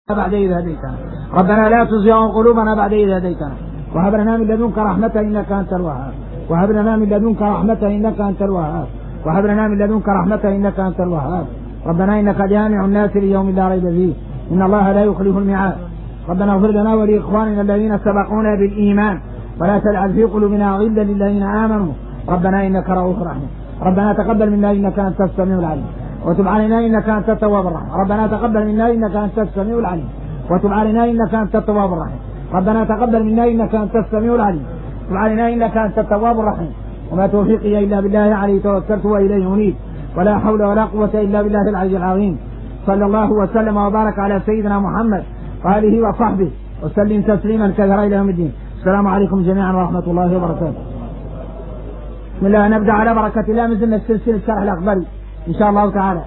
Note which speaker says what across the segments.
Speaker 1: بعد إذ هديتنا ربنا لا تزغ قلوبنا بعد إذ هديتنا وهب لنا من لدنك رحمة إنك أنت الوهاب وهب لنا من لدنك رحمة إنك أنت الوهاب وهب لنا من لدنك رحمة إنك أنت الوهاب ربنا إنك جامع الناس ليوم لا ريب فيه إن الله لا يخلف الميعاد ربنا اغفر لنا ولإخواننا الذين سبقونا بالإيمان ولا تجعل في قلوبنا غلا للذين آمنوا ربنا إنك رؤوف رحيم ربنا تقبل منا إنك أنت السميع العليم وتب علينا إنك أنت التواب الرحيم ربنا تقبل منا إنك أنت السميع العليم وتب علينا إنك أنت التواب الرحيم ربنا تقبل منا إنك أنت السميع العليم وتب علينا إنك أنت التواب الرحيم وما توفيقي إلا بالله عليه توكلت وإليه أنيب ولا حول ولا قوة إلا بالله العلي العظيم صلى الله وسلم وبارك على سيدنا محمد وآله وصحبه وسلم تسليما كثيرا إلى يوم الدين. السلام عليكم جميعا ورحمة الله وبركاته. بسم الله. نبدأ على بركة الله مثل سلسلة شرح الأخباري إن شاء الله تعالى.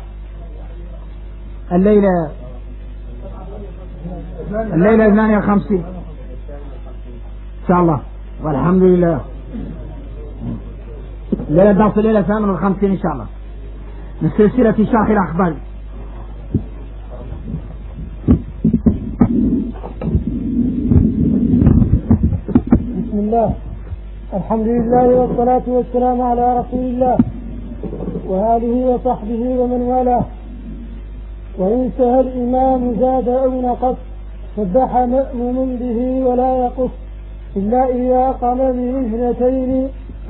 Speaker 1: الليلة 58 إن شاء الله والحمد لله. الليلة درس الليلة 58 إن شاء الله من سلسلة شرح الأخباري.
Speaker 2: بسم الله الحمد لله والصلاة والسلام على رسول الله وآله وصحبه ومن والاه. وإن سهى الإمام زاد أو نقص سبح مأموم به ولا يقص إلا إذا قام باثنتين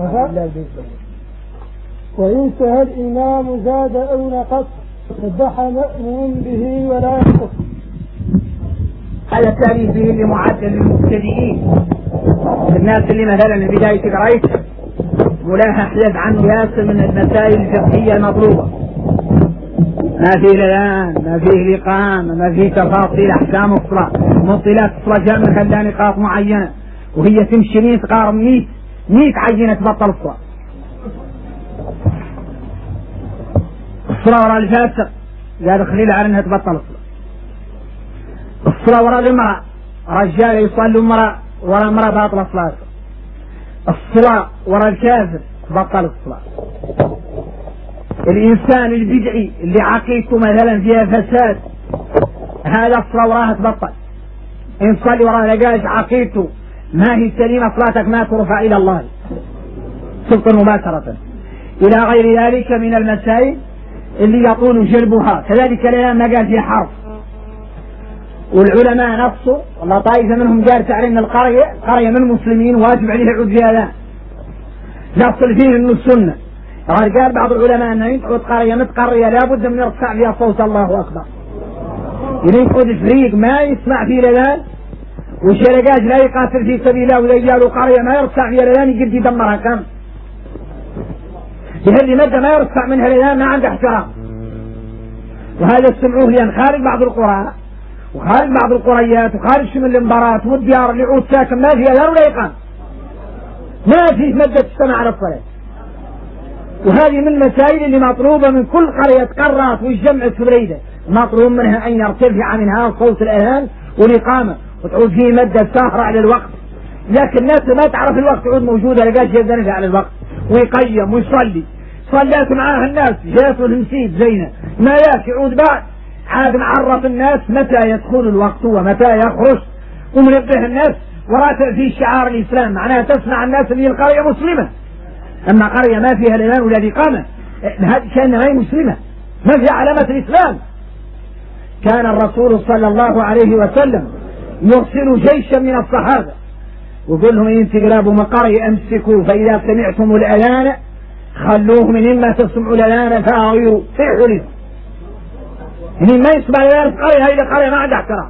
Speaker 2: وإن سهى الإمام زاد أو نقص سبح مأموم به ولا يقص.
Speaker 1: هذا التاريخ به اللي معدل للمبتدئين الناس اللي مثلا من بداية قريت ولاها احدث عنه ياسر من المسائل الفقهية المطلوبة، ما فيه الآن ما فيه الإقامة ما فيه تفاصيل أحكام الصلاة مطلات الصلاة جاء من خلال نقاط معينة وهي تمشي 100 قارب 100 عينة تبطل الصلاة. الصلاة وراء الفاسق قال خليل على انها تبطل الصلاة وراء المرأة رجال يصلوا امرأة وراء امرأة باطل صلاته. الصلاة وراء الكافر تبطل الصلاة. الإنسان البدعي اللي عقيدته مثلا فيها فساد هذا الصلاة وراها تبطل. إن صلي وراء لقاش عقيدته ما هي سليمة صلاتك ما ترفع إلى الله صدقا مباشرة. إلى غير ذلك من المسائل اللي يطول جلبها. كذلك الآن ما قال في حرف والعلماء نفسه والله طائفة منهم قال تعلن قرية من المسلمين واجب عليه العود في هذا نفصل فيه انه السنة. قال بعض العلماء انه يقعد قرية متقرية لابد من يرفع فيها صوت الله اكبر، يقعد فريق ما يسمع فيه الاذان والشرقاج لا يقاتل في سبيل الله ورجاله قرية ما يرفع فيها الاذان يجد يدمرها كم بهذه مدة ما يرفع منها الاذان ما عنده احترام. وهذا السمعوه لان خارج بعض القرى وخارج بعض القريات وخارج من الانبارات والديار اللي عود ساكن ما فيها اذان ولا يقام ما فيه مدة تستمع على الصلاة. وهذه من المسائل اللي مطلوبة من كل قرية قرات والجمع السبريدة مطلوب منها أن يرتفع منها صوت الأذان والإقامة وتعود فيه مدة ساهرة على الوقت. لكن الناس ما تعرف الوقت تعود موجودة لقاش يدنك على الوقت ويقيم ويصلي. صليت معاها الناس جاته المسيد زينة ما ياك يعود بعد عاد معرف الناس متى يدخل الوقت ومتى يخرج ومنبه الناس ورافع في شعار الإسلام معناها تسمع الناس اللي القرية مسلمة. أما قرية ما فيها الإيمان ولا الإقامة هذه كأنها هي مسلمة ما فيها علامة الإسلام. كان الرسول صلى الله عليه وسلم يرسل جيشا من الصحابة ويقول لهم إن تقربوا من قرية أمسكوا فإذا سمعتم الأذان خلوه من إما تسمعوا الأذان فأغيروا فيحوا له. يعني ما يسمع الأذان في قرية هذه القرية ما عندها احترام.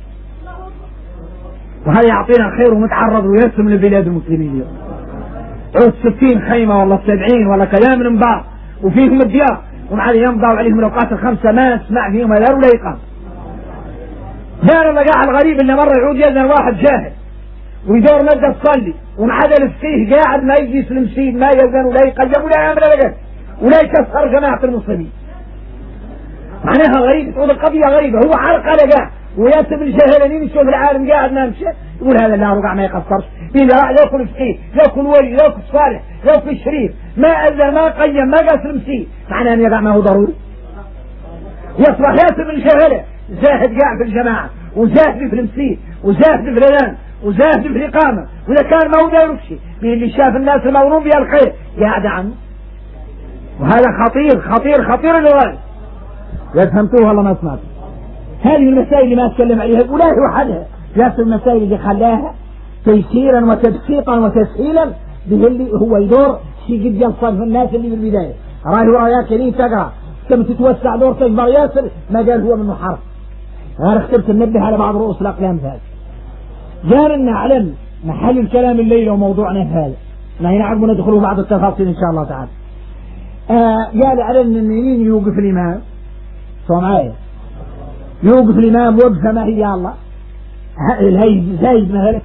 Speaker 1: وهذا يعطينا خير ومتعرض ويسم لبلاد المسلمين اليوم عود 60 خيمة والله 70 ولا كلام من بعض وفيهم الديار ومع يمضوا عليهم الأوقات الخمسة ما نسمع فيهم أذان ولا يقام. دار اللقاء الغريب اللي مرة يعود يذن واحد جاهل ويدور مدة تصلي ومعاد الفقيه قاعد ما يجلس المسيد ما يذن ولا يقيم ولا يعمل لقاء ولا يكسر جماعة المسلمين. معناها غريب تعود القضية غريبة. هو عرق لقاء وياسب الجاهلين يشوف العالم قاعد ما مشي يقول هذا لا رقع ما يقصرش إذا لو كل فقيه لو كل ولي لو كل صالح لو كل شريف ما أذى ما قيم ما قاس المسيد معناه أن يقع ما هو ضروري. يصبح ياسب الجاهلة زاهد قاعد في الجماعة وزاهد في المسيح وزاهد في الأذان وزاهد في الإقامة، وإذا كان ما هو داير شيء اللي شاف الناس المغروم بها الخير يعد عنه، وهذا خطير خطير خطير للغاية. فهمتوه والله ما سمعت؟ هذه المسائل اللي ما أتكلم عليها ولا وحدها، نفس المسائل اللي خلاها تيسيرا وتبسيطا وتسهيلا به اللي هو يدور شيء قد يصل في الناس اللي بالبداية راهي ورايا كريم تقرأ كم تتوسع دور تكبر ياسر ما قال هو منه حرف. أنا اخترت ننبه على بعض رؤوس الأقلام هذا. قال نعلم محل الكلام الليلة وموضوعنا هذا ما ينعرف ندخله بعض التفاصيل إن شاء الله تعالى. قال على أن مين يوقف الإمام سوى معايا يوقف الإمام وقفة ما هي الله الهي زايد مثلا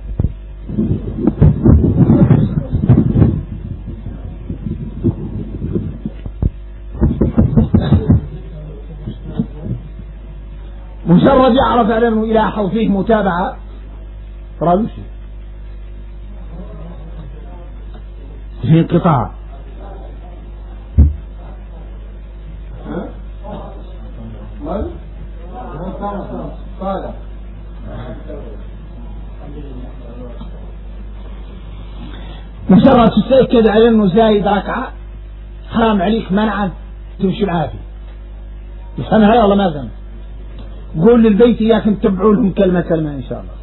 Speaker 1: مجرد يعرف على أنه يلاحظ فيه متابعة فرادوش في انقطاع مجرد تتأكد على أنه زايد ركعة حرام عليك منعا تمشي معاه فيه. يفهمها والله ما فهم؟ قول للبيت إياكم تتبعوا لهم كلمة كلمة إن شاء الله.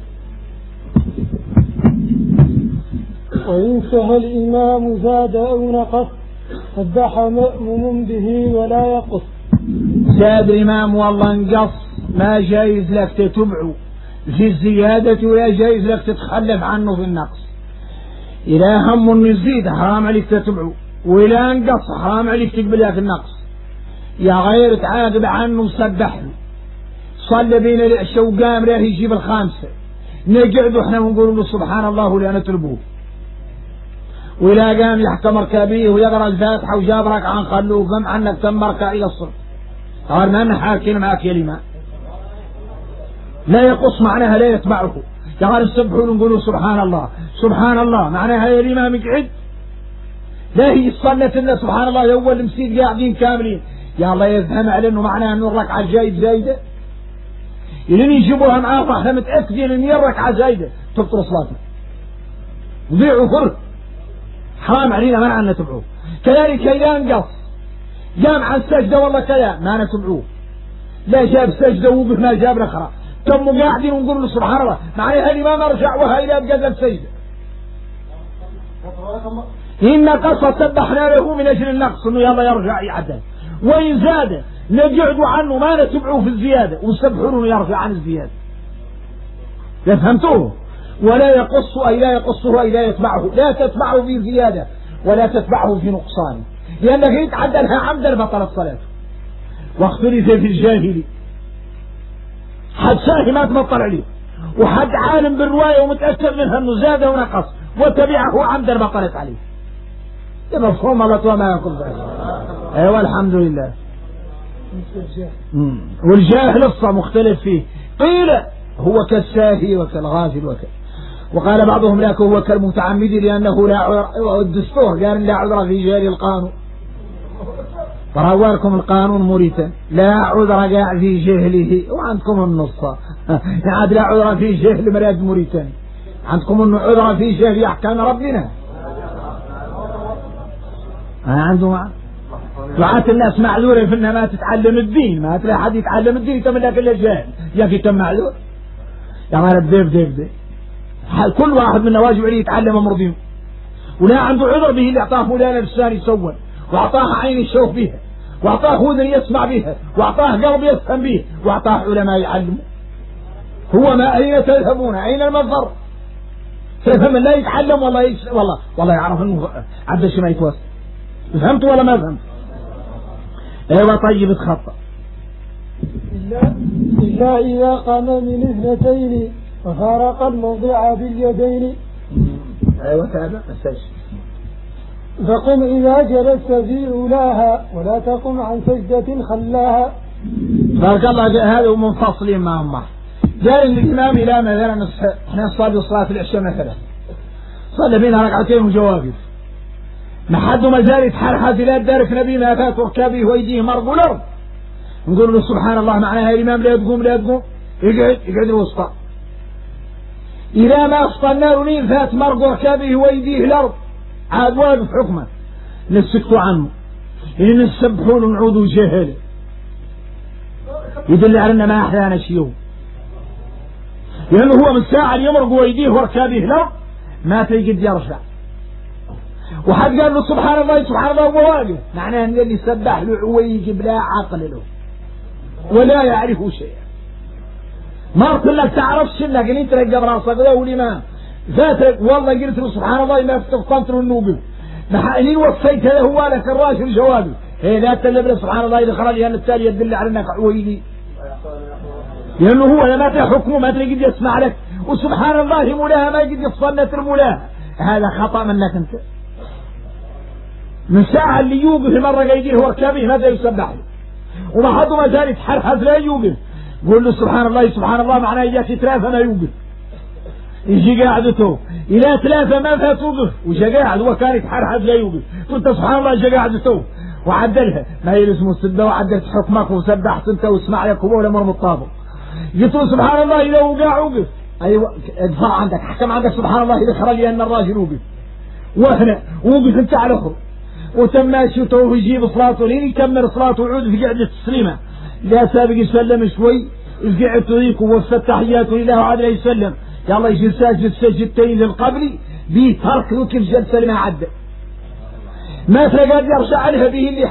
Speaker 2: وإن سهى الإمام زاد أو نقص سبح مأموم به ولا يقص.
Speaker 1: زاد الإمام والله انقص ما جايز لك تتبعه في الزيادة ولا جايز لك تتخلف عنه في النقص. إذا هم يزيد حرام عليك تتبعه، وإذا انقص حرام عليك تقبلها في النقص. يا غير تعاقب عنه وسبح له. صلى بين العشاء وقام راه يجيب الخامسة نقعد احنا ونقول له سبحان الله ولا نتربوه. وإذا قام يحكم ركابيه ويقرأ الفاتحة وجاب ركعة خلوه قم عنك تم ركع إلى الصبح. قال ما نحاكي معك يا الإمام لا يقص معناها لا يتبعه. قال السبحوا ونقولوا سبحان الله سبحان الله معناها يا الإمام يقعد لا هي الصلاة إن سبحان الله أول المسيد قاعدين كاملين يا الله يفهم على أنه معناها أنه الركعة زايدة إذن يجيبوها معاه احنا متأكدين أن الركعة زايدة تبطل صلاتنا وضيعوا فرق حرام علينا ما نتبعوه. كذلك إذا انقص قام عن السجدة والله كذا ما نتبعوه لا جاب سجدة ووقف ما جاب الأخرى ثم قاعدين ونقول له سبحان الله معايا الإمام أرجع وهاي لا بقدر سجدة إن قصة سبحنا له من أجل النقص إنه يلا يرجع يعدل. وإن زاد نقعد عنه ما نتبعه في الزيادة ونسبحونه يرجع عن الزيادة. فهمتوه؟ ولا يقص أي لا يقصه أي لا يتبعه لا تتبعه في زيادة ولا تتبعه في نقصان لأنك يتعدلها عمدا بطلت صلاته. واختلف في الجاهلي حد ساهي ما تبطل عليه وحد عالم بالرواية ومتأكد منها أنه زاد ونقص وتبعه عمدا بطلت عليه. مفهوم الله وما يقول ذلك. أيوة الحمد لله. والجاهل الصا مختلف فيه قيل هو كالساهي وكالغافل وقال بعضهم لك هو كالمتعمد لأنه لا عذر. الدستور قال لا عذر في جاري القانون فرواركم القانون مريتا لا عذر قاع في جهله وعندكم النص عاد لا عذر في جهل مراد مريتا عندكم عذر في جهل أحكام ربنا عنده دعاة الناس معذورة في انها ما تتعلم الدين ما تلاقي حد يتعلم الدين يتم لك الا الجاهل ياكي تم معذور يا مال ديف كل واحد منا واجب عليه يتعلم امر دينه ولا عنده عذر به اللي اعطاه فلان لسان يسول واعطاه عين يشوف بها واعطاه اذن يسمع بها واعطاه قلب يفهم به واعطاه علماء يعلمه. هو ما اين تذهبون اين المنظر فهم لا يتعلم والله يعرف انه عبد الشيء ما يتوسط. فهمت ولا ما فهمت؟ ايوه طيب اتخطى
Speaker 2: إلا إذا قام من اثنتين وفارق الموضع باليدين.
Speaker 1: ايوه تابع السجد.
Speaker 2: فقم إذا جلست في أولاها ولا تقم عن سجدة خلاها.
Speaker 1: بارك الله. هذا منفصلين معهم قال الإمام إلى مثلا احنا نصلي صلاة العشاء مثلا صلى بينا ركعتين وجوابه ما حد ما زال يتحرحت لا تدارك نبي ما فات ركابه ويديه مرق والأرض نقول له سبحان الله معناها الإمام لا تقوم يقعد الوسطى. إذا ما أسطلنا له فات مرق ركابه ويديه الأرض عاد واقف حكمه نسكتوا عنه إن نسبحوا له نعودوا جهل يدل على أن ما أحيانا شيء، لأنه هو من ساعة يمرق ويديه وركابه الأرض ما تجد يرجع. وحد قال له سبحان الله سبحان الله وواقف، معناه أن اللي سبح له عويق بلا عقل له ولا يعرفه شيء. ما قلت لك تعرفش انك انت رجب راسك ذا والامام ذاتك والله قلت له سبحان الله ما استفطنت له النوبل اني وفيت هذا هو لك الراشد جوابي هي لا تلبس سبحان الله اذا خرج هذا التالي يدل على انك عويلي، لانه هو ما حكمه ما تجد يسمع لك، وسبحان الله مولاها ما يجد يصنت المولاها. هذا خطأ منك انت. من ساعة اللي يوقف مرة يجيه وركابه ماذا يسبح له، وما حد ما زال يتحرحز لا يوقف. قول له سبحان الله سبحان الله معناه يجاك ثلاثة ما يوقف، يجي قاعدته إلى ثلاثة ما فيها توقف وجا قاعد وكان يتحرحز لا يوقف. قلت سبحان الله جا قاعدته وعدلها ما هي اسمه السدة وعدلت حكمك وسبحت انت واسمع لك هو ولا مر مطابق. قلت له سبحان الله إذا وقع وقف، أيوة ادفع عندك حكم عندك سبحان الله إذا خرج أن الراجل وقف وهنا وقف انت على اخر وتم ماشيته ويجيب صلاته لين يكمل صلاته ويعود في قعدة التسليمة لا سابق يسلم شوي قعدت ذيك ووفت تحياته لله وعاد يسلم يلا يجي ساجد سجدتين للقبل بيترك له كيف جلسة لما عدى ما تلقى يرجع لها به اللي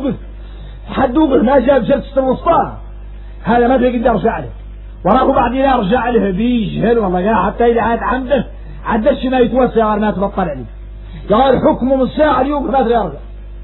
Speaker 1: حد وقف ما جاب جلسة الوسطى هذا ما تلقى يرجع له وراه بعد لا يرجع لها بيجهل والله قال حتى إذا عاد عنده عدش ما يتوسع ما تبطل عليه قال حكمه من الساعة اليوم ما يرجع.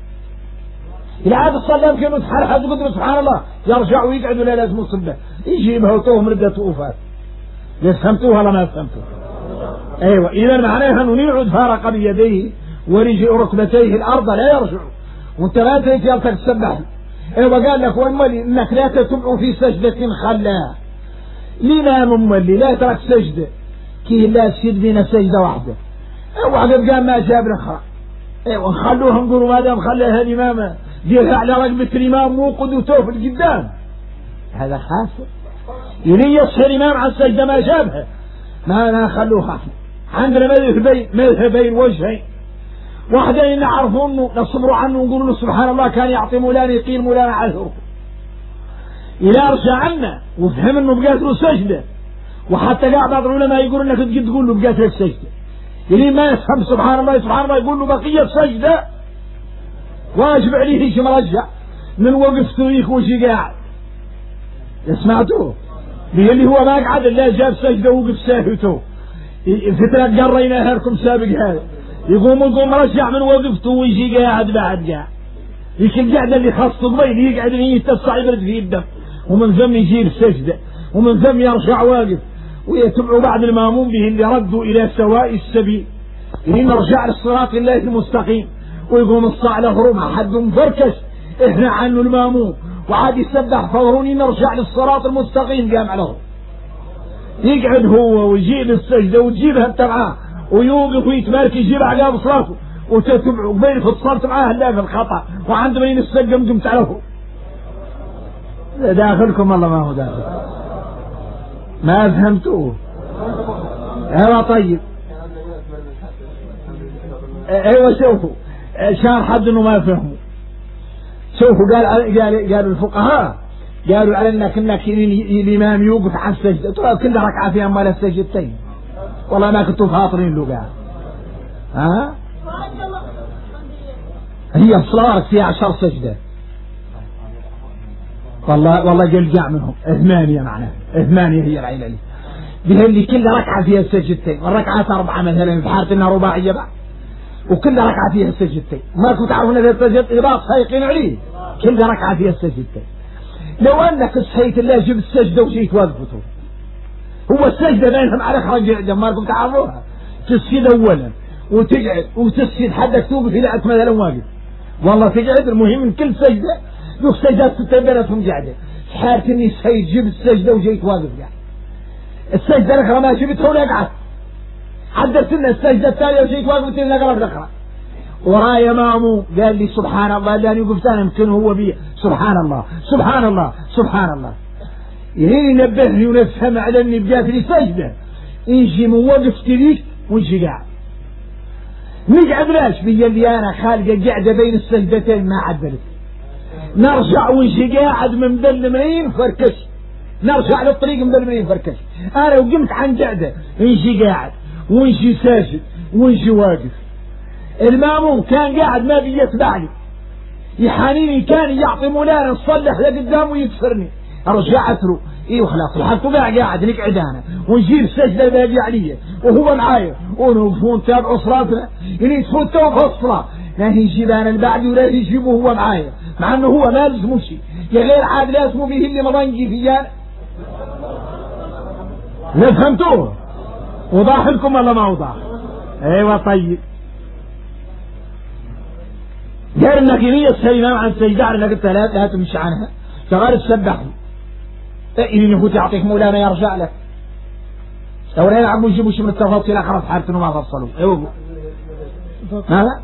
Speaker 1: إذا عاد الصلاة يمكن يتحرحز قدر سبحان الله يرجع ويقعد ولا لازم يصبه يجيبها وتوه مردة وفات. فهمتوها ولا ما فهمتوها؟ أيوة إذا معناها أنه يعود فارق بيديه ورجع ركبتيه الأرض لا يرجع وانت لا تريد يلتك تسبح. أيوة قال لك والملي إنك لا تتبع في سجدة خلاها الإمام ملي لا ترك سجدة كي لا تسجد بين سجدة واحدة واحد قال ما جاب الأخرى. ايوه نخلوها نقولوا ما دام خليها الإمامة ديرها على رقبة الإمام مو قدوته في القدام هذا خاسر. يلي يصحي الإمام على السجدة ما جابها ما نخلوها احنا. عندنا مذهبين وجهين واحدين نعرفون نصبروا عنه ونقولوا له سبحان الله كان يعطي مولانا يقيل مولانا على الهرب إلى أرجع عنا وفهم أنه بقات له سجدة وحتى قاعد بعض العلماء يقولون أنك تجي تقول له بقات لك سجدة يلي ما يفهم سبحان الله سبحان الله يقول له بقية سجدة واجب عليه يجي مرجع من وقفته يخوشي قاعد سمعتوه اللي هو ما قعد لا جاب سجدة ووقف ساهته فترة قريناها لكم سابق هذا يقوم مرجع من وقفته ويجي قاعد بعد قاعد يك القعدة اللي خاصة بين يقعد يتسع يبرد في الدم ومن ثم يجيب السجدة ومن ثم يرجع واقف ويتبعوا بعد المامون به اللي ردوا إلى سواء السبيل اللي نرجع للصراط الله المستقيم ويقوم الصاع له رمح حد مفركش احنا عنه المامون وعاد يسبح فوروني نرجع للصراط المستقيم قام له يقعد هو ويجيب السجدة وتجيبها انت معاه ويوقف ويتمارك يجيب عقاب صلاته وتتبعوا بين فتصلت معاه لا في الخطأ وعند بين السجم قمت له داخلكم الله ما هو داخل ما فهمتوه. ايوه طيب ايوه شوفوا شار حد انه ما فهموا. شوفوا قالوا الفقهاء قالوا على انك الامام يوقف عن السجدة ترى كل ركعة فيها مال السجدتين والله ما كنتوا فاطرين له قاعد ها هي الصلاة فيها 10 سجدة والله جلجع منهم 8 معناها 8 هي العيلة بها اللي كل ركعة فيها سجدتين والركعات 4 مثلا في حالة انها رباعية بعد وكل ركعة فيها سجدتين ما كنت تعرفون هذا السجد إضافة سايقين عليه كل ركعة فيها سجدتين. لو أنك صحيت الله جبت السجدة وجيت واقفته هو السجدة بينهم على خرج ما كنت تعرفوها تسجد أولا وتقعد وتسجد حدك توقف إلى مثلا واقف والله تقعد المهم من كل سجدة لو سجدات تتبينتهم قاعدة حالة إني صحيت جبت السجدة وجيت واقف قاعد السجدة الأخرى ما جبتها ولا قعدت حدثت لنا السجدة الثانية وجيت واقف تلنا قرب الأخرى ورايا مامو قال لي سبحان الله لاني وقفت انا يمكن هو بي سبحان الله سبحان الله سبحان الله ينبهني ونفهم على اني بجات لي سجدة، نجي من وقفتي ليك ونجي قاعد نقعد لاش بيا اللي انا خالقة قاعدة بين السجدتين ما عدلت، نرجع ونجي قاعد من مدلمين فركش، نرجع للطريق مدلمين فركش. انا وقمت عن قاعدة نجي قاعد ونجي ساجد ونجي واقف. الماموم كان قاعد ما بيتبعني يحانيني، كان يعطي مولانا نصلح لقدام ويكسرني، رجعت له ايه وخلاص الحق قاعد نقعد انا ونجيب السجده الباقي عليا وهو معايا ونوقفون نتابعوا صلاتنا، يعني تفوتوا في الصلاه لا يجيب انا اللي بعدي ولا يجيبه هو معايا، مع انه هو ما لزمه شيء يا غير عاد لازمه به اللي مضنجي فيانا. لا فهمتوه؟ وضاح لكم ولا ما وضاح؟ ايوه طيب. قال انك هي السيدة عن سيدة على انك لا تمشي عنها شغال تسبح إني هو تعطيك مولانا يرجع لك أولا يلعبوا يجيبوا شيء من التفاصيل آخر حالة ما فصلوا ايوه ماذا؟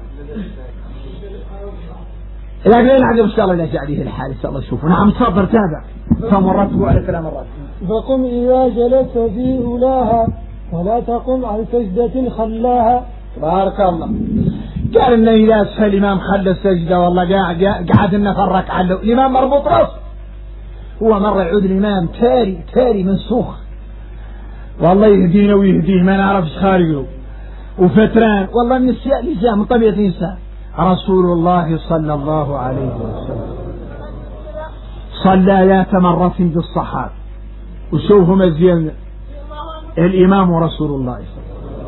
Speaker 1: لكن لا نعجب إن شاء الله نرجع عليه الحال إن شاء الله شوفوا. نعم تفضل تابع فمرته على كلام الرجل.
Speaker 2: فقم إذا جلست في أولاها ولا تقم عن سجدة خلاها.
Speaker 1: بارك الله. قال إن إذا أسفل الإمام خلى السجدة والله قاعد نفرك على الإمام مربوط رأسه، هو مرة يعود الإمام تاري منسوخ والله يهدينا ويهديه ما نعرفش خارجه وفتران والله من الإنسان من طبيعة الإنسان. رسول الله صلى الله عليه وسلم صلى ذات مرة بالصحابة وشوفوا مزيان الإمام رسول الله صلى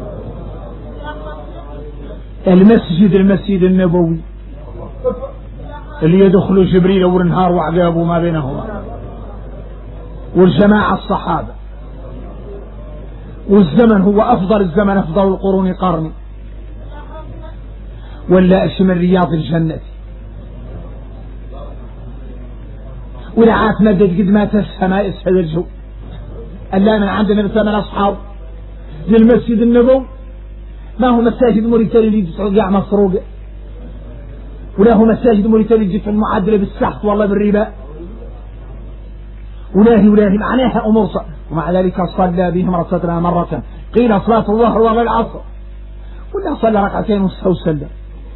Speaker 1: الله عليه وسلم. المسجد النبوي اللي يدخلوا جبريل والنهار وعقابه ما بينهما والجماعة الصحابة والزمن هو أفضل الزمن أفضل القرون قرني ولا أش من رياض الجنة ولا عاف مدد قد ما السماء اسفل الجو ألا من عندنا بثمن أصحاب للمسجد النبوي ما هو مساجد موريتانيا اللي تسعود قاع مسروقة ولا هو مساجد موريتانيا اللي في المعدلة بالسحت والله بالربا ولاهي معناها أمور صعب. ومع ذلك صلى بهم ركعتين مرة قيل صلاة الظهر ولا العصر ولا صلى ركعتين وسلم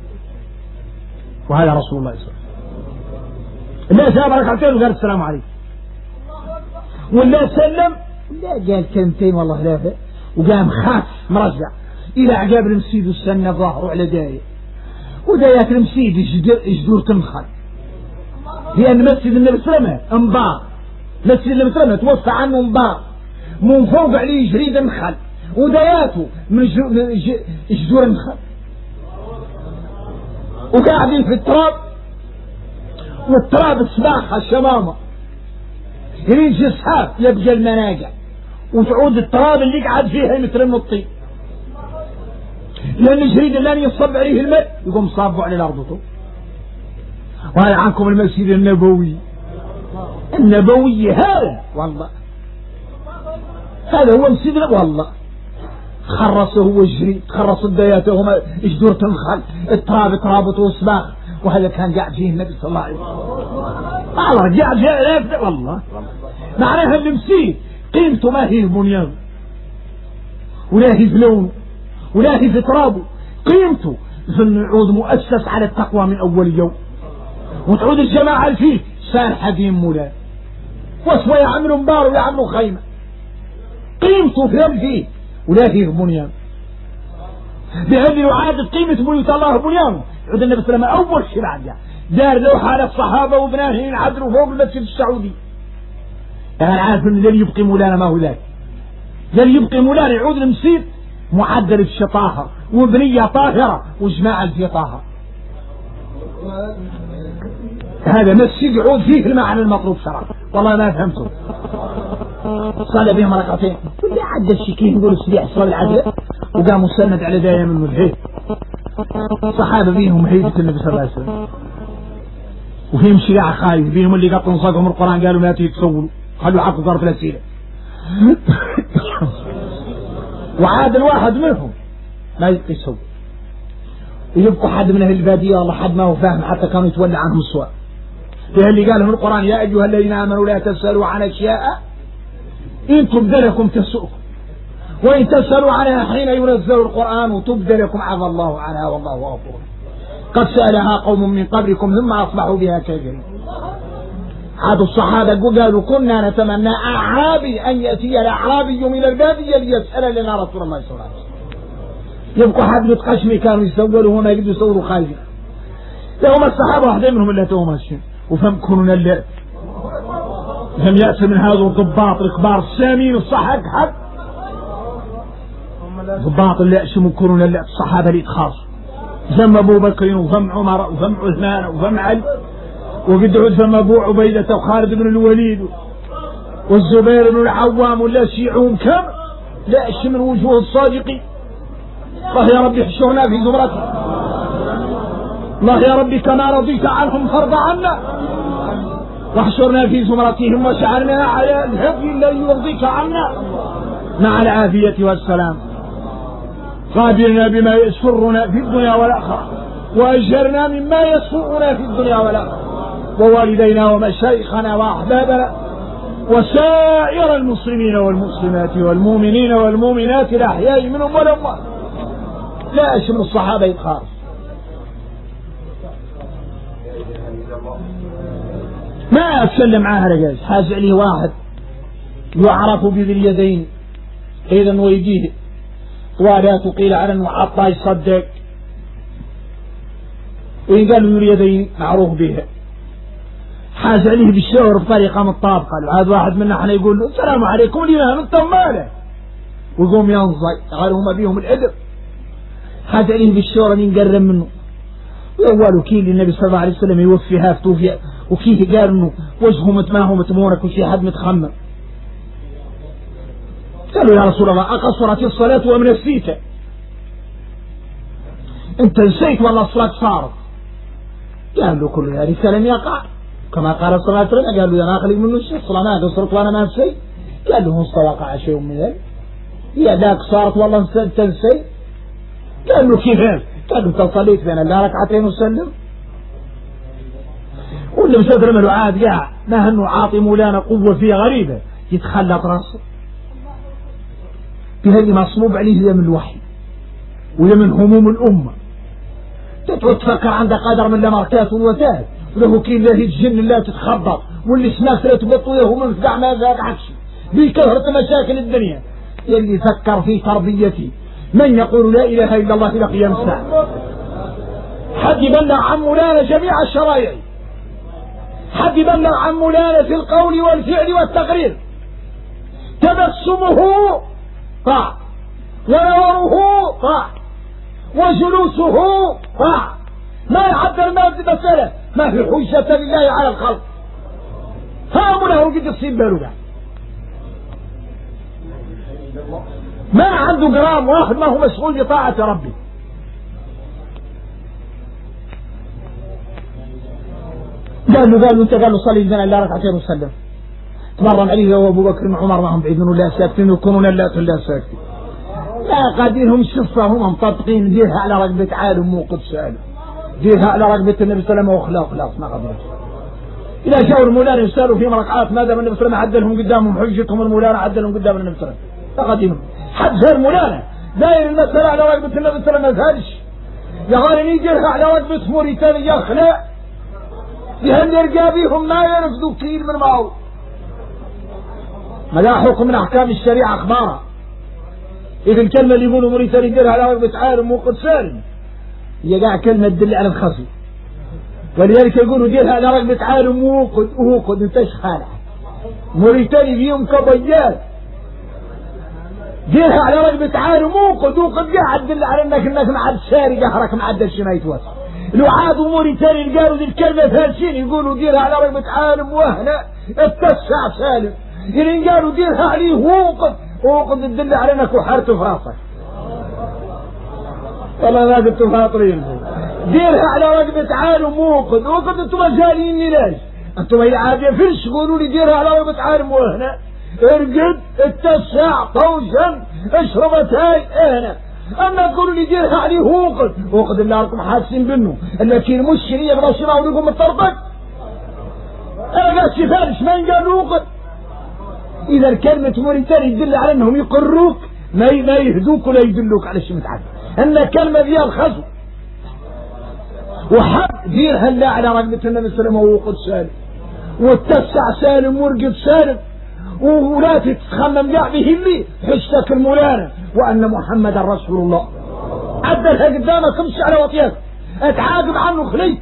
Speaker 1: وهذا رسول الله صلى الله عليه وسلم. لا سلم ركعتين وقال السلام عليكم ولا سلم لا قال كلمتين والله ثلاثة وقام خاف مرجع إلى عقاب المسجد والسنة ظهره على داية ودايات المسجد يجدور تنخل لأن مسجد النبي صلى الله عليه وسلم انبار، مسجد النبي صلى الله عليه وسلم توفى عنه انبار من فوق عليه جريد نخل وداياته من جدور نخل وقاعدين في التراب والتراب السباحة الشمامة يجي السحاب يبقى المناقع وتعود التراب اللي قاعد فيها مثل النطي لأن الجريد اللي يصب عليه الماء يقوم صابه على الأرض. وهذا عنكم المسجد النبوي هذا والله هذا هو مسجد والله خرصه هو الجريد خرص الدياته هما اجدور تنخل التراب ترابطه وسباخ وهذا كان قاعد فيه النبي صلى الله عليه وسلم. الله قاعد فيه والله معناها المسجد قيمته ما هي بنيان ولا هي في لونه ولا هي في ترابه، قيمته في النعود مؤسس على التقوى من أول يوم وتعود الجماعة فيه صار حديم مولاي وسوى يعملوا مبار ويعملوا خيمة، قيمته فيه ولا فيه بنيان بهذه وعادة قيمة بيوت الله بنيان. عود النبي صلى الله عليه وسلم أول شيء بعد دار لوحة للصحابة وبناه ينعدلوا فوق المسجد السعودي. أنا عارف أن الذي يبقي مولانا ما هو ذاك، الذي يبقي مولانا يعود المسجد معدل في طاهر وبنية طاهرة وجماعة في طاهر. هذا مسجد يعود فيه المعنى المطلوب شرعا والله ما فهمته. صلى بهم ركعتين اللي عدى الشكين يقول السبيع صلى العدل وقام مسند على داية من الهيد صحابة بيهم هيدة النبي صلى الله عليه وسلم وفيهم شيعة خايف بيهم اللي قطن صاقهم القرآن قالوا لا تتصولوا خلوا عقل ظرف الأسئلة وعاد الواحد منهم ما يبقى يسوي يبقى حد من أهل البادية والله حد ما هو فاهم حتى كانوا يتولى عنهم السؤال. في اللي قالهم القرآن يا أيها الذين آمنوا لا تسألوا عن أشياء إن تبد لكم تسؤكم وإن تسألوا عنها حين ينزل القرآن تبد لكم عفى الله عنها والله غفور. قد سألها قوم من قبلكم ثم أصبحوا بها كافرين. عاد الصحابة قالوا كنا نتمنى أعرابي أن يأتي الأعرابي من البادية ليسأل لنا رسول الله صلى الله عليه وسلم. يبقى حبلة قشمي كانوا يسولوا هنا يقدروا يسولوا خالدين. يوم الصحابة واحدة منهم اللي توهم هالشيء وفهم كونوا اللي لم يأتي من هذا الضباط الكبار السامين الصحق حق ضباط اللي يأشموا كونوا اللي الصحابة اللي يتخاصوا ذم أبو بكر وذم عمر وذم عثمان وذم علي وقد ذم أبو عبيدة وخالد بن الوليد والزبير بن العوام ولا شيعون كم لا أشم من وجوه الصادقين. الله يا ربي احشرنا في زمرتهم. الله يا ربي كما رضيت عنهم فارض عنا واحشرنا في زمرتهم وجعلنا على الهدي الذي يرضيك عنا مع العافية والسلام. قابلنا بما يسرنا في الدنيا والآخرة وأجرنا مما يسوءنا في الدنيا والآخرة ووالدينا ومشايخنا وأحبابنا وسائر المسلمين والمسلمات والمؤمنين والمؤمنات الأحياء منهم والأموات. لا أشم الصحابة يتخاف. ما أتكلم معاه رجال حاج عليه واحد يعرف بذي اليدين إذا ويجيه ولا تقيل عنه حتى يصدق وإن قالوا اليدين معروف بها. حاج عليه بالشعر بطريقة مطابقة. عاد واحد منا احنا يقول له السلام عليكم لنا انت ماله ويقوم ينظر قالوا هم بيهم الأدب. حاج عليه بالشعر مين قرب منه وأول وكيل النبي صلى الله عليه وسلم يوفيها فتوفي وكيه قال انه وجهه متماهو متمورك وشي حد متخمم. قالوا يا رسول الله أقصرت الصلاة ومن نسيت انت نسيت والله الصلاة صارت. قال له كل ذلك لم يقع كما قال صلى الله عليه وسلم. قال له يا أخلي منه الشيء الصلاة ما قصرت وأنا ما نسيت. قال له وقع شيء من ذلك يا ذاك صارت والله انت نسيت. قال له كيف؟ قال له انت صليت بين الله ركعتين وسلم. واللي مسافر منه عاد قاع ما انه عاطي مولانا قوة فيها غريبة يتخلط راسه بهذه مصلوب عليه من الوحي ومن هموم الأمة. تتعود تفكر عند قدر من لمركات وتاد وله كين له الجن لا تتخبط واللي سماك لا تبطويه من فقع ما ذاك عكسي بكثرة مشاكل الدنيا. اللي فكر في تربيتي من يقول لا إله إلا الله إلى قيام الساعة. حد يبلغ عن مولانا جميع الشرائع. حد يبلغ عن مولانا في القول والفعل والتقرير. تبسمه طاع ونوره طاع وجلوسه طاع. ما يعدل ما في مسألة ما في حجة لله على الخلق. هام له قد يصيب باله ما عنده جرام واحد ما هو مسؤول بطاعة ربي. قال له انت قال له صلي لنا الا ركعتين وسلم. تمرن عليه هو ابو بكر وعمر ما هم بعيدين ولا ساكتين ويكونون لا ساكتين. لا قادرهم شفه هم مطبقين ديها على رقبة عالم مو قد سالم ديها على رقبة النبي صلى الله عليه وسلم وخلاص ما قدروا. إذا جاءوا المولانا يسالوا في ركعات ما دام النبي صلى الله عليه وسلم عدلهم قدامهم حجتهم المولانا عدلهم قدام النبي صلى الله عليه وسلم فقدمهم. حد زي المولانا داير المسألة على رقبة النبي صلى الله عليه وسلم ما زالش يا غالي يجرها على رقبة موريتاني يخلع لهن يرقى بيهم ما يرفضوا كثير من معه. ما لا حكم من أحكام الشريعة أخبارها. إذا الكلمة اللي يقولوا موريتاني يجرها على رقبة عالم مو قد سالم هي قاع كلمة تدل على الخصي. ولذلك يقولوا ديرها على رقبة عالم موقد انتش خالع موريتاني فيهم كبيات ديرها على رقبة عالم موقد قاعد تدل على انك معد ساري قهرك معدل شي ما يتوسع. لو عادوا موريتاني قالوا ذي الكلمة ثالثين يقولوا ديرها على رقبة عالم وهنا اتسع سالم. إذن قالوا ديرها عليه وقد تدل على انك وحرت في راسك. والله ما كنتوا فاطرين. ديرها على رقبة عالم وقد انتم جالين ليش؟ انتم هي عادية فرش قولوا لي ديرها على رقبة عالم وهنا ارقد اتسع طوشا اشربت هاي هنا. اما تقولوا لي ديرها عليه وقد اللي راكم حاسين بنه لكن مش شريه براسنا ولكم الطربك. انا قاعد شفارش ما قال وقد إذا كلمة موريتانيا يدل على أنهم يقروك ما يهدوك ولا يدلوك على شيء متعدد، أن كلمة ديال خزو وحق ديرها الله على رقبة النبي صلى الله عليه وسلم ووقود سالم واتسع سالم ورقد سالم ولا تتخمم قاع به اللي حشتك المولانا وأن محمد رسول الله عدلها قدامك امشي على وطيك اتعاقب عنه خلي.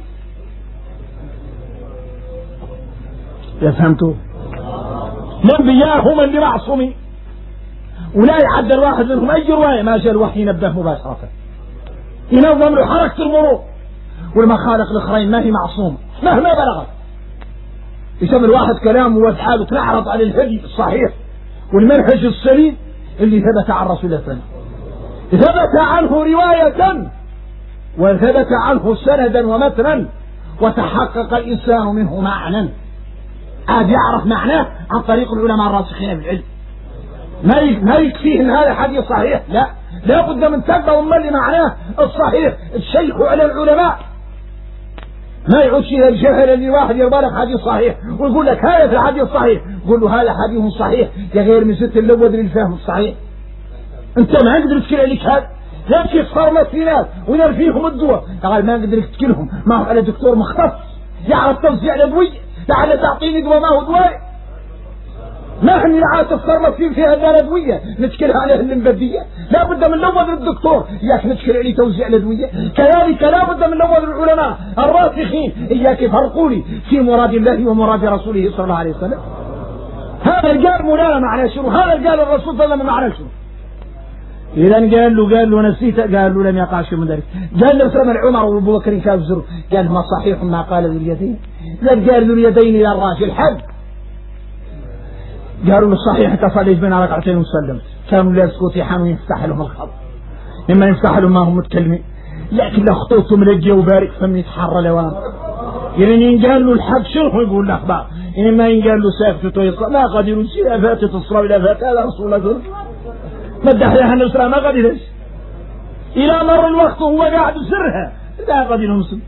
Speaker 1: يا فهمتوا؟ الأنبياء هم اللي معصومين ولا يعدل واحد منهم أي رواية ما جاء الوحي ينبه مباشرة ينظم له حركة المرور، والمخالق الأخرين ما هي معصومة مهما بلغت. يسمى الواحد كلامه وافعاله تعرض على الهدي الصحيح والمنهج السليم اللي ثبت عن رسول الله صلى الله عليه وسلم، ثبت عنه رواية وثبت عنه سندا ومتنا وتحقق الإنسان منه معنى عاد يعرف معناه عن طريق العلماء الراسخين بالعلم. ما يكفيه ان هذا حديث صحيح، لا بد من تبع اللي معناه الصحيح الشيخ على العلماء، ما يعود شيء الجهل اللي واحد يبالغ حديث صحيح ويقول لك هذا في الحديث صحيح، قول له هذا حديث صحيح يا غير من ست اللود للفهم الصحيح. انت ما اقدر تكل عليك هذا، يمشي صار في ناس وينر فيهم الدواء قال ما اقدر تكلهم، ما هو على دكتور مختص يعرف توزيع الادويه، تعال تعطيني دواء ما هو دواء، ما هم يعاطف صار فيها الادويه نتكلها عليه المبديه، لا بد من لوض الدكتور اياك نتكل عليه توزيع الادويه، كذلك لا بد من لوض العلماء الراسخين اياك يفرقوا لي في مراد الله ومراد رسوله صلى الله عليه وسلم. هذا قال مولانا معناه شنو، هذا قال الرسول صلى الله عليه وسلم معناه شنو. إذا قال له نسيت، قال له لم يقع شيء من ذلك، قال له سمع عمر وابو بكر كان زر، قال ما صحيح ما قال ذو اليدين، قال ذو اليدين الى الراجل حق، قالوا له صحيح انت صليت بين ركعتين وسلمت، كانوا لا يسكت يحانوا يفتح لهم الخط اما يفتح لهم ما هم متكلمين، لكن لو خطوته ملجي وبارك فم يتحرى لوان، يعني ينقال له الحق شنو يقول له اخبار، يعني ما ينقال له ساكت ما قادروا نسير فاتت الصلاه ولا فات هذا رسول الله مدح لها النسرة ما قدرش إلى مر الوقت وهو قاعد بسرها لا قدر مسلم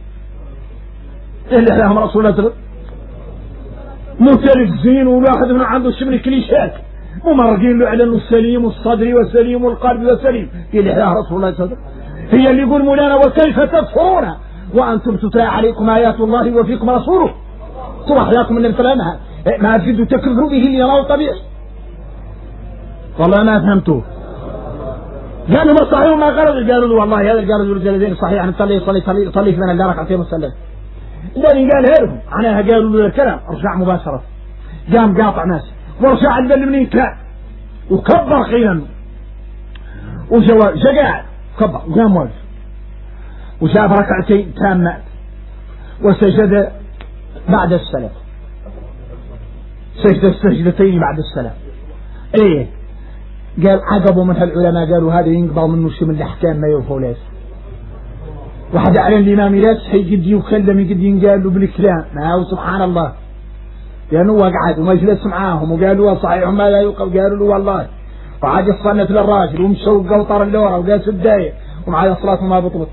Speaker 1: إلا لهم رسول الله متلفزين وواحد من عنده شمل كليشات ومرقين له على أنه السليم الصدر وسليم القلب وسليم إلا لها رسول الله صدر هي اللي يقول مولانا وكيف تكفرون وأنتم تتلى عليكم آيات الله وفيكم رسوله تروح لكم من كلامها ما تجدوا تكفروا به اللي يراه طبيعي. والله ما فهمتوه. قالوا ما صحيح وما قالوا، قالوا له والله هذا قالوا الجلدين صحيح انا صلي لنا اللي ركعتين وسلم. الذي قالها لهم معناها قالوا له الكلام ارجع مباشره، قام قاطع ناس ورجع البل منين كان وكبر قيلا وجا كبر وقام واقف وشاف ركعتين تامات وسجد بعد السلام، سجد السجدتين بعد السلام. ايه قال عقبوا من هالعلماء قالوا هذا ينقضى منه شيء من الاحكام ما يوفولاش، واحد على الامام لاس قد يكلم قد ينقال له بالكلام ما هو سبحان الله، لانه وقعد وما جلس معاهم وقالوا صحيح ما لا يوقف، قالوا له والله وعاد الصنت للراجل ومشوا وقوطر اللورة وقال 6 دقايق ومعايا صلاته ما بطلت،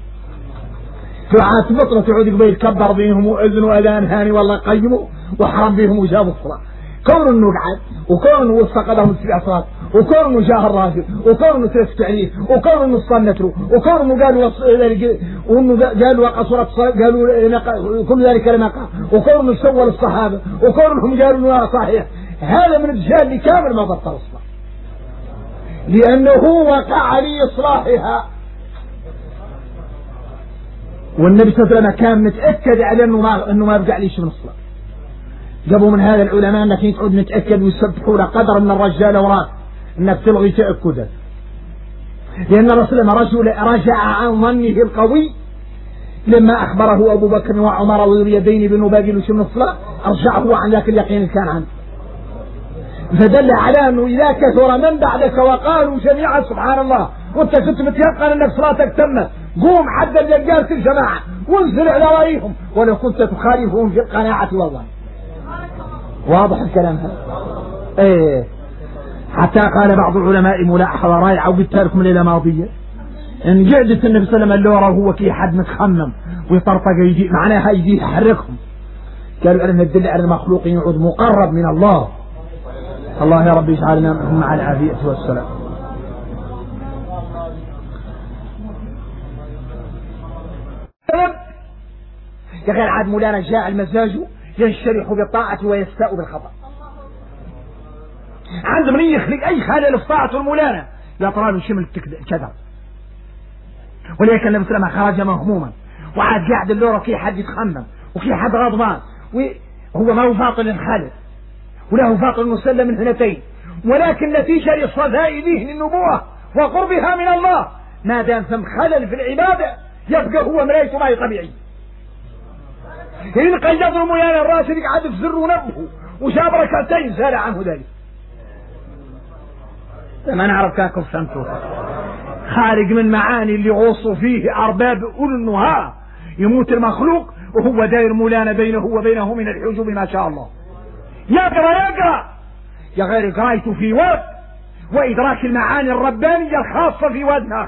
Speaker 1: فعاد بطلت يعود قبيل كبر بينهم واذن واذان هاني والله قيموا وحرم بهم وجابوا الصلاه، كون انه قعد وكون انه فقدهم السبع صلاه وكون انه جاه الراجل وكون انه ترك عليه وكون انه صنت له وكون انه قالوا قصرت قالوا كل ذلك لما قال وكون انه سوى الصحابه وكون انهم قالوا انه صحيح، هذا من الجهل كامل ما بطل الصلاه لانه وقع لاصلاحها، والنبي صلى الله عليه وسلم كان متاكد على انه ما بقى ليش من الصلاه. جابوا من هذا العلماء انك تقعد متاكد ويسبحوا لقدر من الرجال وراك انك تلغي تاكدا، لان الرسول رجل رجع عن ظنه القوي لما اخبره ابو بكر وعمر وذو اليدين بانه باقي له شيء من الصلاه، ارجعه عن ذاك اليقين اللي كان عنده، فدل على انه اذا كثر من بعدك وقالوا جميعا سبحان الله وانت كنت متيقن انك صلاتك تمت، قوم عدل لجالة الجماعه وانزل على رايهم ولو كنت تخالفهم في القناعه والله. واضح الكلام هذا؟ ايه حتى قال بعض العلماء ملاحظه رائعه وقلت لكم الليله ماضيه ان قعدت النبي صلى الله عليه وسلم اللورة وهو كي حد متخمم ويطرطق يجي معناها يجي يحركهم، قالوا ان الدل على المخلوق يعود مقرب من الله الله يا رب يجعلنا مع العافية والسلام. يا غير عاد مولانا جاء المزاج ينشرح بالطاعة ويستاء بالخطأ. عند من يخلق أي خلل في طاعة المولانا يا ترى شمل كذا. ولكن النبي صلى الله عليه وسلم خرج مهموما وعاد قاعد اللورة في حد يتخمم وفي حد غضبان وهو ما هو فاطن الخالد وله فاطن مسلم من اثنتين، ولكن نتيجة لصفاء به للنبوة وقربها من الله ما دام ثم خلل في العبادة يبقى هو مرايته ما هي طبيعي. إن قد يضرب مولانا الراس اللي قاعد في زر ونبه وشاب ركعتين زال عنه ذلك. ما نعرف كاكم سنتو خارج من معاني اللي غوصوا فيه أرباب أولو النهى يموت المخلوق وهو داير مولانا بينه وبينه من الحجوب ما شاء الله. يقرأ يا غير قرايته في واد وإدراك المعاني الربانية الخاصة في وادنا.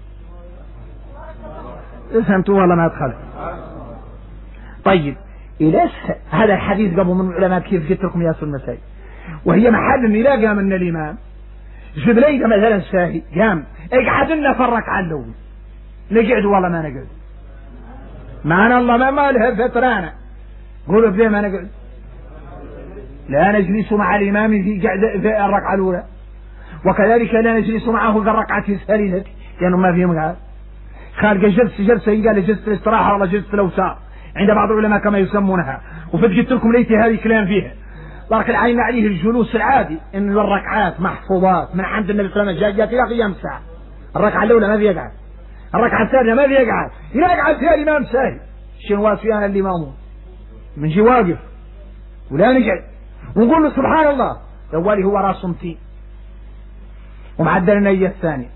Speaker 1: فهمتوا ولا ما أدخل؟ طيب إلى هذا الحديث قبل من العلماء كيف قلت لكم يا سن المسائل، وهي محل إن لا قام من الإمام جبليد مثلا ساهي قام اقعد لنا فرق على الأول نقعد والله ما نقعد معنا الله ما لها فترانا قولوا بدي ما نقعد لا نجلس مع الإمام في الركعة الأولى وكذلك لا نجلس معه في الركعة الثالثة لأنه ما فيه مقعد خارج جلسة قال جلسة الاستراحة ولا جلسة الأوسار عند بعض العلماء كما يسمونها. وفجدت لكم ليت هذه كلام فيها بارك العين عليه الجلوس العادي ان الركعات محفوظات من عند النبي صلى الله عليه وسلم جاءت في قيام ساعة. الركعة الأولى ما بيقعد، الركعة الثانية ما بيقعد، يقعد فيها الإمام ساهي شنو واسيانا الإمام من جي واقف ولا نقعد ونقول له سبحان الله أولي هو راس متين ومعدل النية الثانية.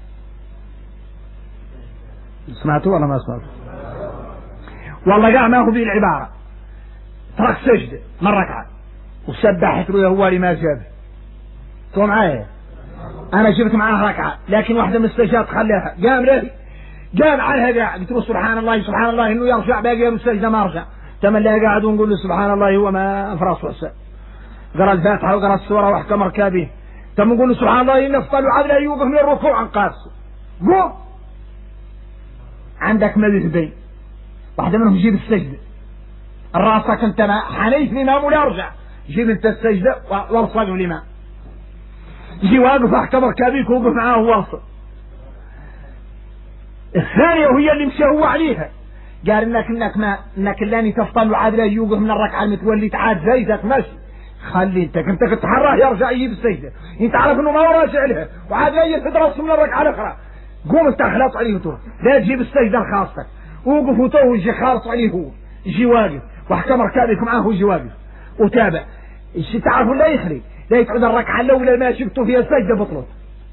Speaker 1: سمعتوا ولا ما سمعتوا؟ والله قاع ما هو ذي العبارة ترك سجدة من ركعة وسبحت له هو لما جابه. تو معايا أنا جبت معاه ركعة لكن واحدة من السجدات خليها قام له قام عنها قاعد قلت له سبحان الله إنه يرجع باقي من السجدة ما رجع تملى قاعد ونقول له سبحان الله هو ما أفرس وسا قرأ الفاتحة وقرأ السورة واحكم ركابه تم نقول له سبحان الله إن أفضل وعاد لا يوقف من الركوع عن قاسه قوم عندك مذهبين واحدة منهم جيب السجدة الراسك انت حنيف الإمام ولا ارجع جيب انت السجدة وارصق الإمام يجي واقف احكم ركابيك ووقف معاه واصل. الثانية وهي اللي مشى هو عليها قال انك لاني تفضل وعاد لا يوقف من الركعة المتولي تعاد زيتك ماشي خلي انت كنت تحراه يرجع يجيب السجدة انت عارف انه ما هو راجع لها وعاد لا يلفت راسه من الركعة الاخرى قوم انت خلاص عليه وتروح لا تجيب السجدة الخاصة ووقف وتوجه خالص عليه هو يجي واقف واحكم ركابك معاه ويجي واقف وتابع الشي تعرفوا لا يخري لا يتعود الركعة الأولى ما شفتوا فيها سجدة بطلت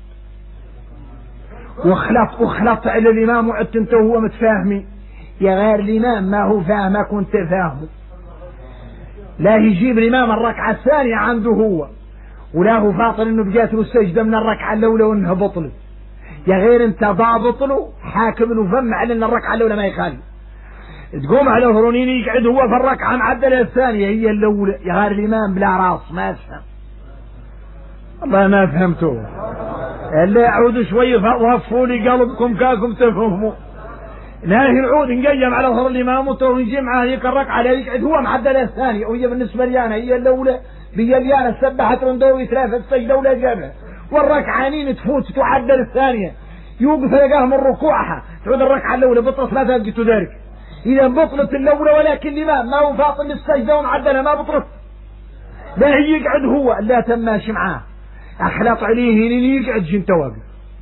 Speaker 1: وخلط على الإمام وعدت انت وهو متفاهمي يا غير الإمام ما هو فاهمك وانت فاهمه لا يجيب الإمام الركعة الثانية عنده هو ولا هو فاطن انه بجاته السجدة من الركعة الأولى وانها بطلت يا غير انت ضابط له حاكم له فم على ان الركعة الأولى ما يخالي تقوم على هرونين يقعد هو في الركعة معدلة الثانية هي الأولى يا غير الإمام بلا راس ما يفهم والله ما فهمتوه اللي يعود شوي وهفوا لي قلبكم كاكم تفهموا ناهي العود نقيم على ظهر الإمام ونجي معاه هيك الركعة لا يقعد هو معدلة الثانية وهي بالنسبة لي أنا هي الأولى بيليانا سبحت رندوي ثلاثة السجدة ولا جابها والركعانين تفوت تعدل الثانية يوقف يلقاه من ركوعها تعود الركعة الأولى بطلت ما تبقى ذلك إذا بطلت الأولى ولكن الإمام ما هو فاطن للسجدة ومعدلها ما بطلت لا هي يقعد هو لا تماشي معاه أخلط عليه لين يقعد جنت واقف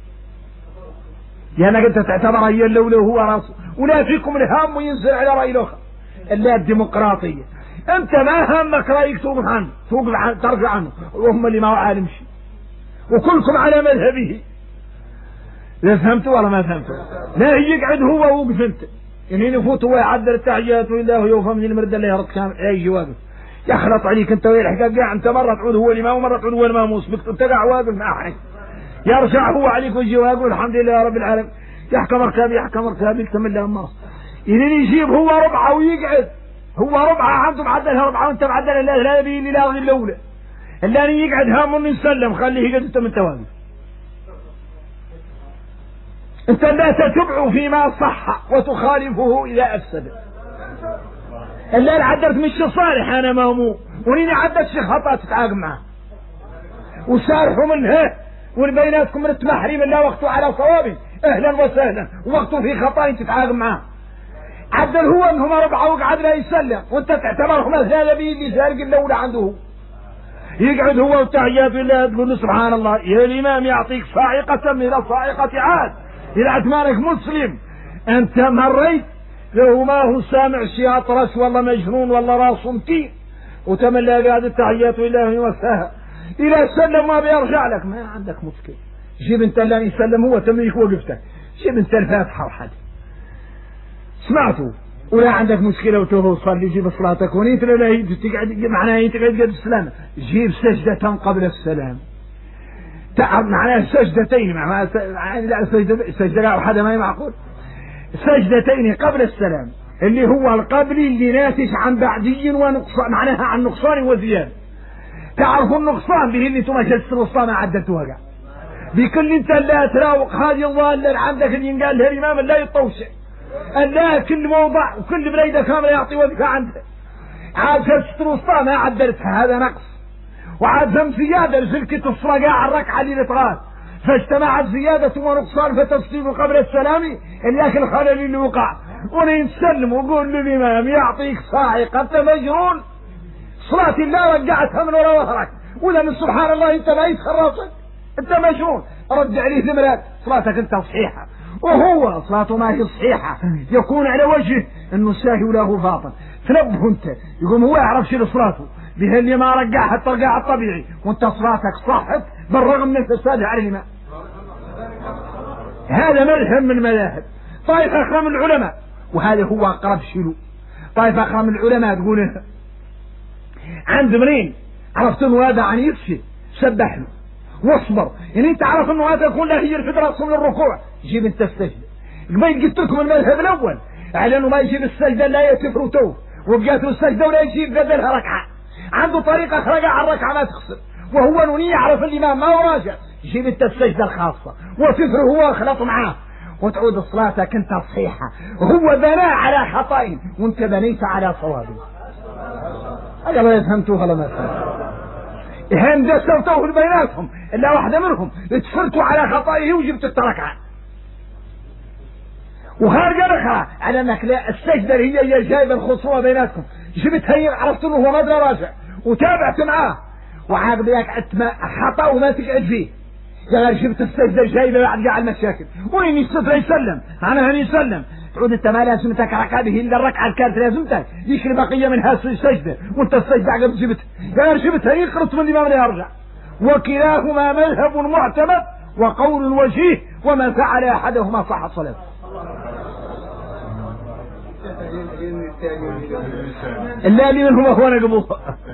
Speaker 1: يعني أنت تعتبر هي الأولى وهو راسه ولا فيكم الهام وينزل على رأي الأخر إلا الديمقراطية أنت ما همك رأيك توقف عنه ترجع عنه وهم اللي ما هو عالم شيء وكلكم على مذهبه لا فهمتوا ولا ما فهمتوا لا يقعد هو ووقف انت يعني يفوت هو يعدل التحيات لله ويوفى من المرد اللي يرد كامل يجي واقف يخلط عليك انت ويلحق قاع انت مرة تعود هو الإمام ومرة تعود هو الماموس انت قاع واقف مع حي يرجع هو عليك ويجي واقف الحمد لله يا رب العالمين يحكم ركابي يكتمل له الناس إذن يجيب هو ربعه ويقعد هو ربعه عنده معدلها ربعه وانت معدلها لا يبي لله الأولى إلا أن يقعد هام يسلم خليه يقعد أنت من توابي. أنت لا تتبع فيما صح وتخالفه إذا أفسد. إلا عدلت مش صالح أنا مامو ونيني عدلت شيخ خطأ تتعاقب معه وسارحوا منه وبيناتكم من التمحريم إلا وقته على صواب أهلا وسهلا ووقته في خطأ تتعاقب معه. عدل هو انهم 4 وقعد لا يسلم وانت تعتبرهم هذا بي اللي سارق الاولى عنده. يقعد هو والتحيات بالله تقول له سبحان الله يا الامام يعطيك صاعقة من الصاعقة عاد اذا اعتبارك مسلم انت مريت له ما هو سامع شي اطرس والله مجنون والله راسه متين وتملى قاعد التحيات بالله وسهلا الى سلم ما بيرجع لك ما عندك مشكلة. جيب انت اللي يسلم هو تمليك وقفته جيب انت الفاتحة وحد سمعتوا ولا عندك مشكلة وتوصل جيب صلاتك ونيت لا تقعد معناها تقعد قد السلام جيب سجدة قبل السلام تعب معناها سجدتين معناها لا سجدة لا واحدة ما هي معقول سجدتين قبل السلام اللي هو القبلي اللي ناتج عن بعدي ونقصان معناها عن نقصان وزيادة. تعرفوا النقصان به اللي انتم جلست الوسطى ما عدلتوها قاع بكل انت لا تراوق هذه الظاهر عندك اللي ينقال له الامام لا يطوش لا كل موضع وكل بريدة كاملة يعطي وظيفة عنده. عاد جلست الوسطى ما عدلتها هذا نقص وعاد ذم زيادة لزلكة الصلاة على الركعة اللي تغاد فاجتمعت زيادة ونقصان فتسليم قبل السلام اللي ياكل الخلل اللي وقع ونسلم وقول للإمام يعطيك صاعقة مجنون صلاة الله رجعتها من وراء ظهرك ولا من سبحان الله انت ما يتخرصك انت مجنون رجع لي ثمرات صلاتك انت صحيحة وهو صلاته ما هي صحيحة يكون على وجه انه ساهي وله باطل تنبه انت يقوم هو يعرف شيء صلاته به اللي ما رجعها الترجع الطبيعي وانت صلاتك صحت بالرغم من الفساد على الإمام. هذا مذهب من مذاهب طائفة أخرى من العلماء وهذا هو أقرب شيء. طائفة أخرى من العلماء تقول عند منين عرفت انه هذا عن يفشي سبح له واصبر يعني انت عرف انه هذا يكون لا هي الفطرة من الركوع جيب انت السجدة. ما قلت لكم المذهب الاول على انه ما يجيب السجدة لا يتفرته وبقات السجدة ولا يجيب بدلها ركعة عنده طريقة خرجع على الركعة ما تخسر وهو نوني يعرف الامام ما هو راجع جيب انت السجدة الخاصة وتفره هو اخلط معاه وتعود صلاتك انت صحيحة. هو بنى على خطأ وانت بنيت على صواب. هذا ما يفهمتوه ولا ما فهمتوه هم دسوتوه بيناتهم إلا واحدة منهم اتفرتوا على خطائه وجبت التركعة وخارج ركعة على انك لا السجدة هي جايبة الخصومة بيناتكم جبتها عرفت انه هو مدرى راجع وتابعت معاه وعاد بياك خطأ وما تقعد فيه قال جبت السجدة جايبة بعد جاء المشاكل وين يستطيع يسلم أنا هني يسلم تعود انت ما لازمتك ركعته الا الركعة الكانت لازمتك يشري بقية منها السجدة وانت السجدة عقب جبت قال جبتها يقرط من الإمام لا يرجع وكلاهما مذهب معتمد وقول وجيه وما فعل أحدهما صح صلاته. اللي منهما هو نقبوه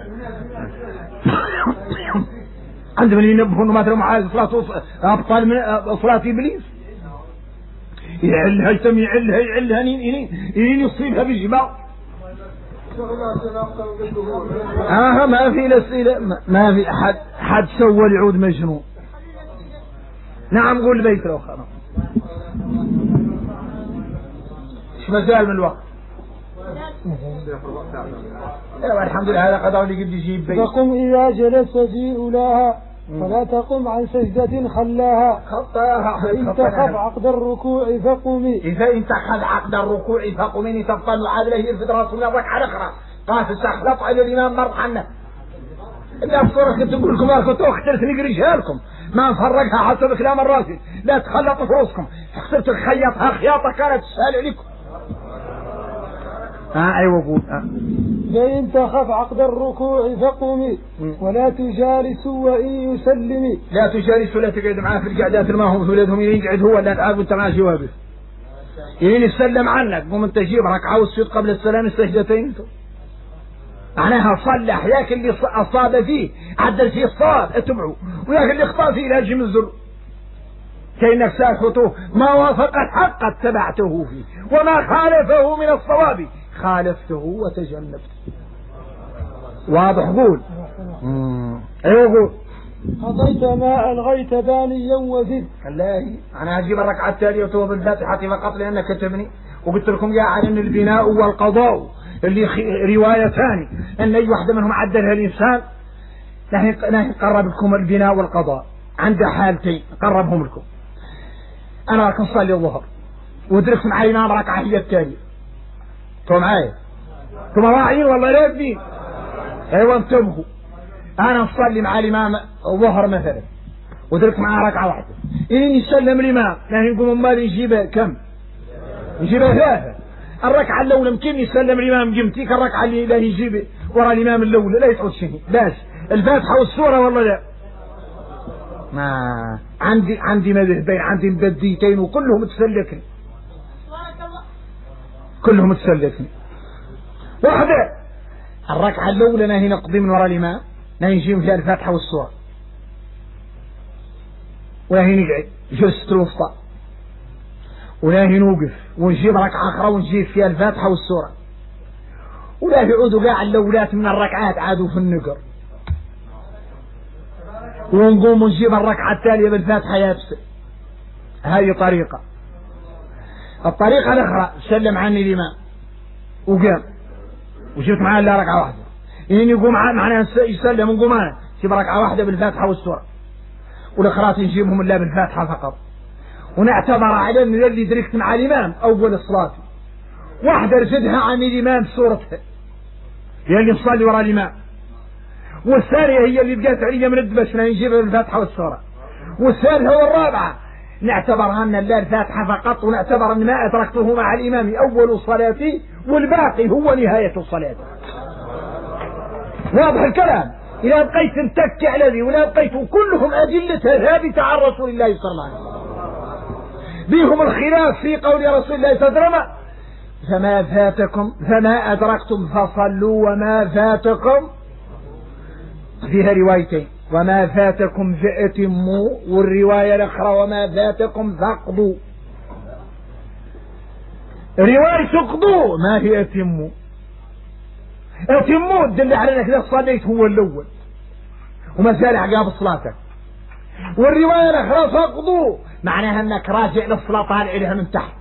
Speaker 1: عندما ينبهوا انه مثلا معاذ صلاة ابطال من صلاة ابليس يعلها يعلها يصيبها بالجماع. ما في الاسئله ما في حد سوى العود مجنون. نعم قول بيت لو خلاص ايش مازال من الوقت. الحمد لله هذا قدر اللي قد يجيب بيت.
Speaker 2: فقم إذا جلست في أولاها فلا تقم عن سجدة خلاها فإن تخف عقد الركوع فقمي.
Speaker 1: إذا انت خذ عقد الركوع فقمي تبطل عادله يرفض رسول الله الركعة الأخرى قاس استخلط على الإمام مرض عنه إلا بصورة كنت أقول لكم ما كنتوا اخترت نقريشها لكم ما نفرقها حسب كلام الراشد لا تخلطوا في رؤوسكم اخترت تخيطها خياطة كانت تسهل عليكم. أيوة قول
Speaker 2: فإن تخف عقد الركوع فقومي ولا تجالسوا وإن يسلمي.
Speaker 1: لا تجالسوا لا تقعد معاه في القعدات ما هم ولدهم يقعد هو لا تعب وانت ماشي وابس يسلم عنك قوم انت جيب ركعة والسجود قبل السلام السجدتين معناها صلح ياك اللي أصاب فيه عدل فيه الصواب اتبعوا وياك اللي اخطأ فيه لاجم الزر كأنك ساكته ما وافق الحق اتبعته فيه وما خالفه من الصواب خالفته وتجنبته. واضح قول ايوه قول.
Speaker 2: قضيت ما ألغيت بانيا وزد.
Speaker 1: والله أنا هجيب الركعة التالية وتوب الفاتحة فقط لأنك كتبني وقلت لكم يا على أن البناء والقضاء اللي رواية ثانية أن أي واحدة منهم عدلها الإنسان نحن قرب لكم البناء والقضاء عند حالتين قربهم لكم. أنا راح نصلي الظهر ودركت معي إمام ركعة هي التالية. انتوا معايا؟ انتوا مراعين والله لا يبدين. أيوة انتبهوا. أنا نصلي مع الإمام الظهر مثلا ودركت معاه ركعة واحدة. إني يسلم الإمام نحن نقوم مالي نجيبها كم؟ نجيبها ثلاثة. الركعة الأولى يمكن يسلم الإمام قمتيك الركعة اللي لا يجيب وراء الإمام الأولى لا يتعود شيء لاش الفاتحة والسورة والله لا. ما عندي مذهبين عندي مبديتين وكلهم تسلكني كلهم تسلكني. واحدة الركعة الأولى نهي نقضي من وراء الإمام نهي نجيب فيها الفاتحة والسورة ونهي نقعد جلسة الوسطى ونهي نوقف ونجيب ركعة أخرى ونجيب فيها الفاتحة والسورة ولا يعودوا قاع اللولات من الركعات عادوا في النقر ونقوم ونجيب الركعة التالية بالفاتحة يابسة. هذه طريقة. الطريقة الأخرى سلم عني الإمام وقام وجبت معاه إلا ركعة واحدة إن يقوم معنا يسلم ونقوم أنا نجيب ركعة واحدة بالفاتحة والسورة والأخرى نجيبهم إلا بالفاتحة فقط ونعتبر على أن اللي دركت مع الإمام أول الصلاة واحدة رشدها عن الإمام سورتها هي اللي نصلي وراء الإمام والثانية هي اللي بقيت عليا من الدبش نجيبها بالفاتحة والسورة والثالثة والرابعة نعتبرها أن لا الفاتحة فقط ونعتبر أن ما أدركته مع الإمام أول صلاتي والباقي هو نهاية الصلاة. واضح الكلام؟ إذا بقيت متكي على ذي ولا بقيت كلهم أدلتها ثابتة عن رسول الله صلى الله عليه وسلم بهم الخلاف في قول رسول الله صلى الله عليه وسلم فما فاتكم فما أدركتم فصلوا وما فاتكم فيها روايتين وما فاتكم فأتموا والرواية الأخرى وما فاتكم فاقضوا. رواية اقضوا ما هي أتموا. أتموا تدل على أنك إذا صليت هو الأول وما زال عقاب صلاتك والرواية الأخرى فاقضوا معناها أنك راجع للصلاة عليها من تحت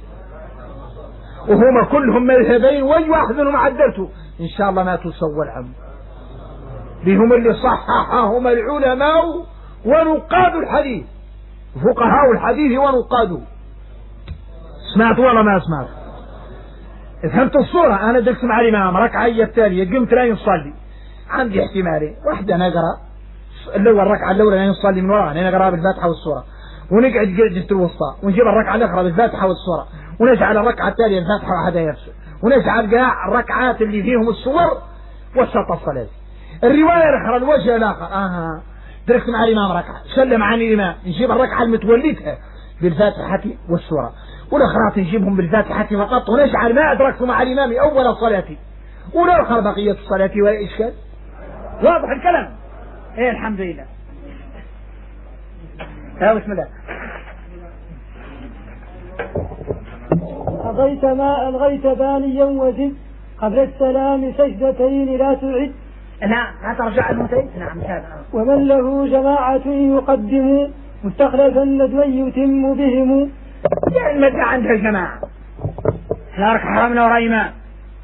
Speaker 1: وهما كلهم مذهبين وأي واحد منهم عدلته إن شاء الله ما تسوى العمل بهم اللي صححهم العلماء ونقاد الحديث فقهاء الحديث ونقاده. سمعت ولا ما سمعت؟ فهمت الصورة. أنا درست مع الإمام ركعة التالية قمت لا يصلي عندي احتمالين واحدة نقرأ الأول الركعة الأولى لا يصلي من وراء نقرأ بالفاتحة والسورة ونقعد جلسة الوسطى ونجيب الركعة الأخرى بالفاتحة والسورة ونجعل الركعة التالية الفاتحة واحدة يفسد ونجعل قاع الركعات اللي فيهم السور وسط الصلاة. الرواية الأخرى الوجه الآخر درست مع الإمام ركعة سلم عن الإمام نجيب الركعة المتولدها بالفاتحة والسورة والأخرى نجيبهم بالفاتحة فقط ونجعل ما أدركت مع الإمام أول صلاتي والآخر بقية الصلاة ولا إشكال. واضح الكلام؟ إيه الحمد لله. بسم الله.
Speaker 2: قضيت ما ألغيت بانيا وزد قبل السلام سجدتين لا تعد.
Speaker 1: نعم لا ترجع المتين. نعم
Speaker 2: ومن له جماعة يقدم مستخلفا ندوا يتم بهم.
Speaker 1: يعني المدى عندها الجماعة نارك حرمنا وراء إمام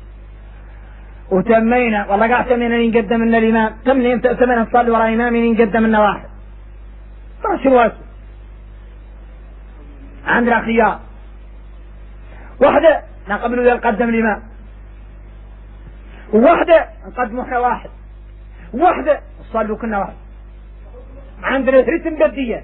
Speaker 1: وتمينا والله قاعد تمينا ينقدم لنا الإمام تمينا نصلي وراء إمام ينقدم لنا واحد طرش الواسع عندنا خيار واحدة نقبل ذا نقدم الإمام وواحدة نقدم احنا واحد وواحدة نصلي كنا واحد عندنا ثلاث مبدية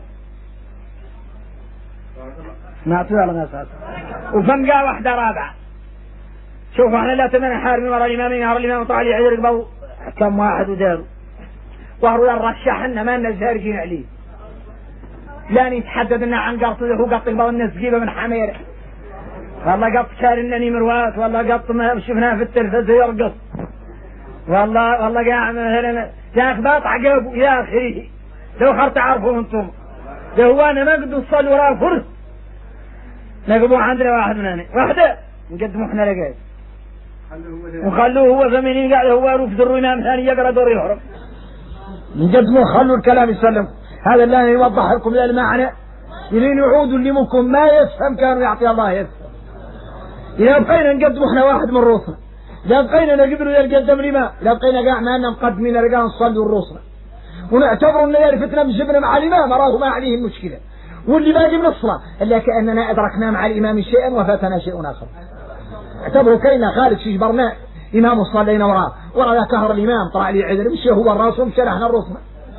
Speaker 1: نعطيه على ناس وفنقا واحدة رابعة. شوفوا احنا لا تمنى حارمين وراء الإمام ينهار الإمام طلع لي عذر قبو كم واحد وداروا وهو الرشاحنا ما الناس هارجين عليه لا نتحدد لنا عن قرطه هو قط قبو الناس جيبه من حميره والله قط شار انني مروات والله قط ما شفناه في التلفزة يرقص والله قاعد مثلا يا اخ باط عقابه يا اخي لو خرت تعرفوا انتم ده هو انا ما قد نصلي وراه فرس نقبوا عندنا واحد مننا واحدة نقدموا احنا لقايد وخلوه هو زمينين قاعد هو رفض الإمام ثاني يقرأ دور يهرب من قد مو خلوا الكلام يسلم. هذا اللي يوضح لكم المعنى يلين يعودوا اللي ممكن ما يفهم كانوا يعطي الله يفهم. إذا بقينا نقدم احنا واحد من روسنا، إذا بقينا نقبلوا يقدم الإمام، إذا بقينا قاع معنا مقدمين رجال نصلوا الروسنا ونعتبروا أن الفتنة مجبنا مع الإمام راه ما عليه المشكلة، واللي باقي من الصلاة إلا كأننا أدركنا مع الإمام شيئا وفاتنا شيء آخر. اعتبروا كينا خالد شجبرنا إمام صلينا وراه ذا كهر الإمام طلع لي عذر مشي هو الراس ومشي احنا الروسنا.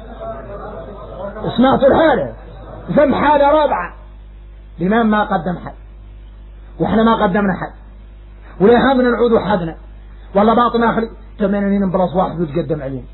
Speaker 1: سمعتوا الحالة ذم حالة رابعة، الإمام ما قدم حد وإحنا ما قدمنا حد ولا يهمنا نعود حدنا والله باطن آخر 80 بلس واحد وتقدم علينا.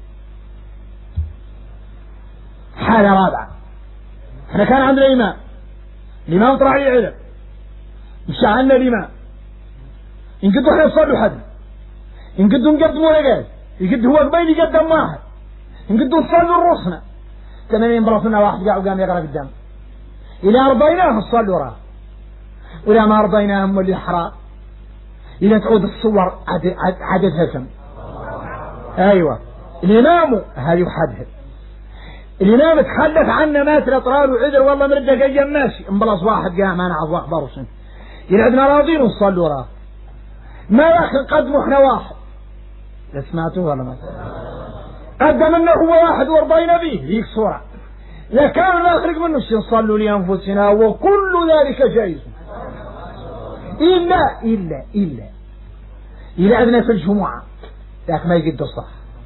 Speaker 1: حالة رابعة، احنا كان عندنا إمام، الإمام طلع لي عذر مشى عنا الإمام، إن كنتوا احنا نصلوا حدنا، إن كنتوا نقدموا رجال يقد هو قبيل يقدم واحد، إن كنتوا نصلوا الرسنا 80 براسنا واحد قام يقرأ قدام. إذا أرضيناهم صلوا وراه وإذا ما أرضيناهم واللي حرام. إذا تعود الصور عددها كم؟ أيوة الإمام هذه وحدها. الإمام تخلف عنا مات الأطرار وعذر والله مردك أيام ماشي انبلص واحد قام أنا عضو أخبار وسن إذا عدنا راضين وصلوا وراه ما ياخذ قدموا احنا واحد. لا سمعتوه ولا ما قدم انه هو واحد وارضينا به ذيك صورة. لا كانوا لا يخرج منه شيء نصلوا لأنفسنا وكل ذلك جائز إلا عدنا في الجمعة ذاك ما يقد الصح.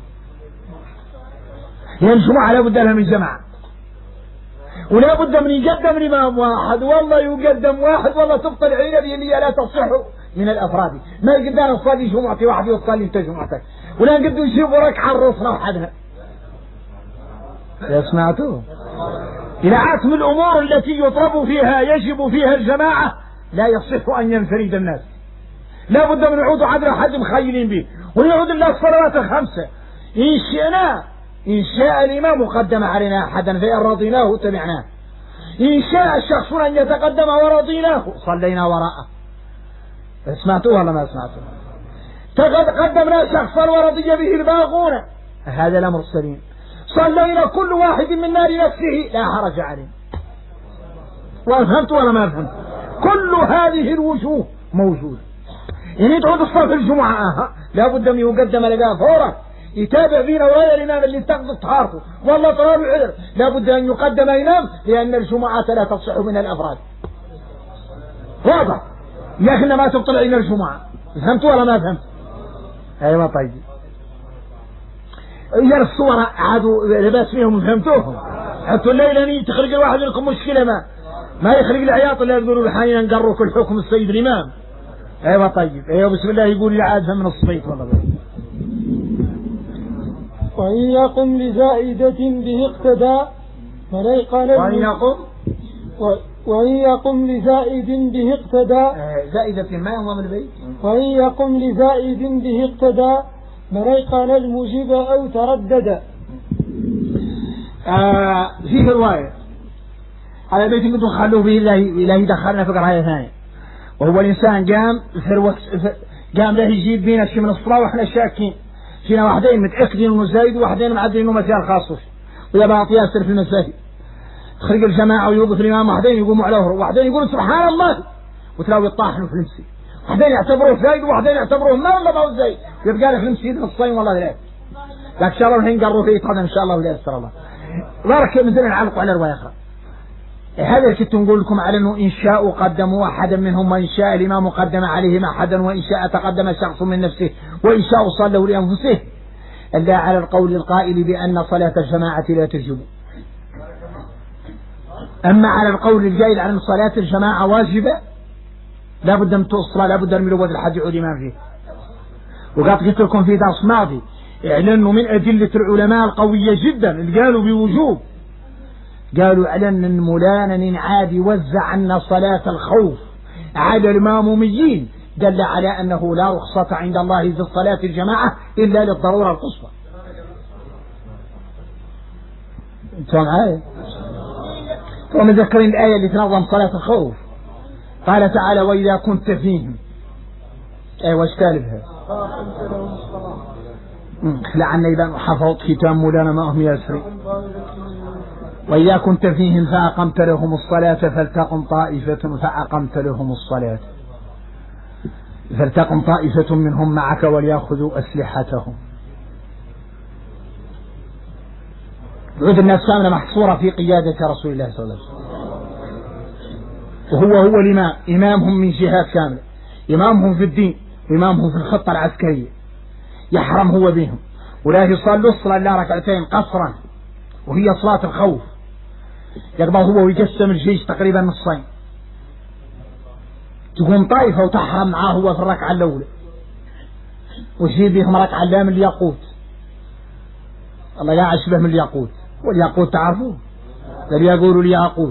Speaker 1: هي الجمعة لا بد لها من جماعة ولا بد من يقدم الإمام واحد والله يقدم واحد والله تبطل عينة اللي لا تصح من الأفراد. ما يقدر نصلي جمعتي واحد يصلي انت جمعتك ولا نقدر نشوف ركعة الرصنا وحدها. يا سمعتوه؟ إذا عاتم الأمور التي يطلب فيها يجب فيها الجماعة لا يصح أن ينفرد الناس. لا بد من عود عدل حد مخيلين به ونعود الله الصلوات الخمسة إن شئنا. إن شاء الإمام قدم علينا أحدا فإن رضيناه تبعناه، إن شاء الشخص أن يتقدم ورضيناه صلينا وراءه. سمعتوه ولا ما سمعتوه؟ قدمنا شخصا ورضي به الباغون هذا الأمر السليم. صلينا كل واحد منا لنفسه لا حرج عليه. وفهمت ولا ما فهمت؟ كل هذه الوجوه موجودة. إن تعود الصلاة في الجمعة لا بد من يقدم لقاه فورا يتابع فينا وغير الإمام اللي تقضي طهارته والله طلاب العذر لا بد أن يقدم إمام لأن الجمعة لا تصح من الأفراد. واضح؟ يا أخي ما تبطل علينا الجمعة. فهمت ولا ما فهمت؟ أيوة طيب. إذا الصور عادوا لباس فيهم فهمتوهم. حتى الليلة تخرج الواحد منكم مشكلة ما يخرج العياط اللي يقولوا الحين نقروا كل حكم السيد الإمام. أيوة طيب. أيوة بسم الله يقول لي عاد من الصبيت والله.
Speaker 2: وإن يقم لزائدة به اقتدى وإن يقم لزائد به اقتدى
Speaker 1: زائدة ما هو من البيت.
Speaker 2: وإن يقم لزائد به اقتدى مريقان المجيب أو تردد.
Speaker 1: فيه رواية على بيت كنتم خلوه به إلهي دخلنا في قراية ثانية وهو الإنسان قام له يجيب بينا شيء من الصلاة وإحنا شاكين فينا واحدين متأكدين إنه زايد وواحدين معدين إنه مسيار خاص ويا بعض ياسر في المساجد تخرج الجماعة ويوقف الإمام واحدين يقوموا على ظهره واحدين يقولوا سبحان الله وتلاقوا يطاحنوا في المسجد واحدين يعتبروه زايد وواحدين يعتبروه ما هو زايد يبقى له في المسجد نصين والله لا لكن إن شاء الله الحين قرروا فيه طبعا إن شاء الله ولا يسر الله بارك مثل نعلق على رواية أخرى. هذا كنت نقول لكم على أنه إن شاء قدموا أحدا منهم وإن شاء الإمام قدم عليهم أحدا وإن شاء تقدم شخص من نفسه وإن شاء صلوا لأنفسه إلا على القول القائل بأن صلاة الجماعة لا تجب. أما على القول الجائز عن صلاة الجماعة واجبة لا بد من الصلاة لا بد من لوجود الحد يعود إمام فيه. وقد قلت لكم في درس ماضي اعلنوا من أدلة العلماء القوية جدا اللي قالوا بوجوب قالوا اعلن المولان عاد يوزع عنا صلاة الخوف على الماموميين دل على أنه لا رخصة عند الله في صلاة الجماعة إلا للضرورة القصوى. انتم معايا؟ ومذكرين الآية اللي تنظم صلاة الخوف قال تعالى وإذا كنت فيهم أي واشتالبها
Speaker 3: لعن إذا حفظت ختام مولانا ما هم يسري. وإذا كنت فيهم فأقمت لهم الصلاة فلتقم طائفة فأقمت لهم الصلاة فلتقم طائفة منهم معك وليأخذوا أسلحتهم. عود الناس كاملة محصورة في قيادة رسول الله صلى الله عليه وسلم، وهو الإمام، إمامهم من جهات كاملة، إمامهم في الدين وإمامهم في الخطة العسكرية، يحرم هو بهم ولا يصلوا الصلاة إلا ركعتين قصرا وهي صلاة الخوف، يقضى هو ويقسم الجيش تقريبا نصين، تقوم طائفة وتحرم معاه هو في الركعة الأولى ويجيب بهم ركعة لا من الياقوت، الله لا أشبه من الياقوت، والياقوت تعرفوه لا يقولوا الياقوت،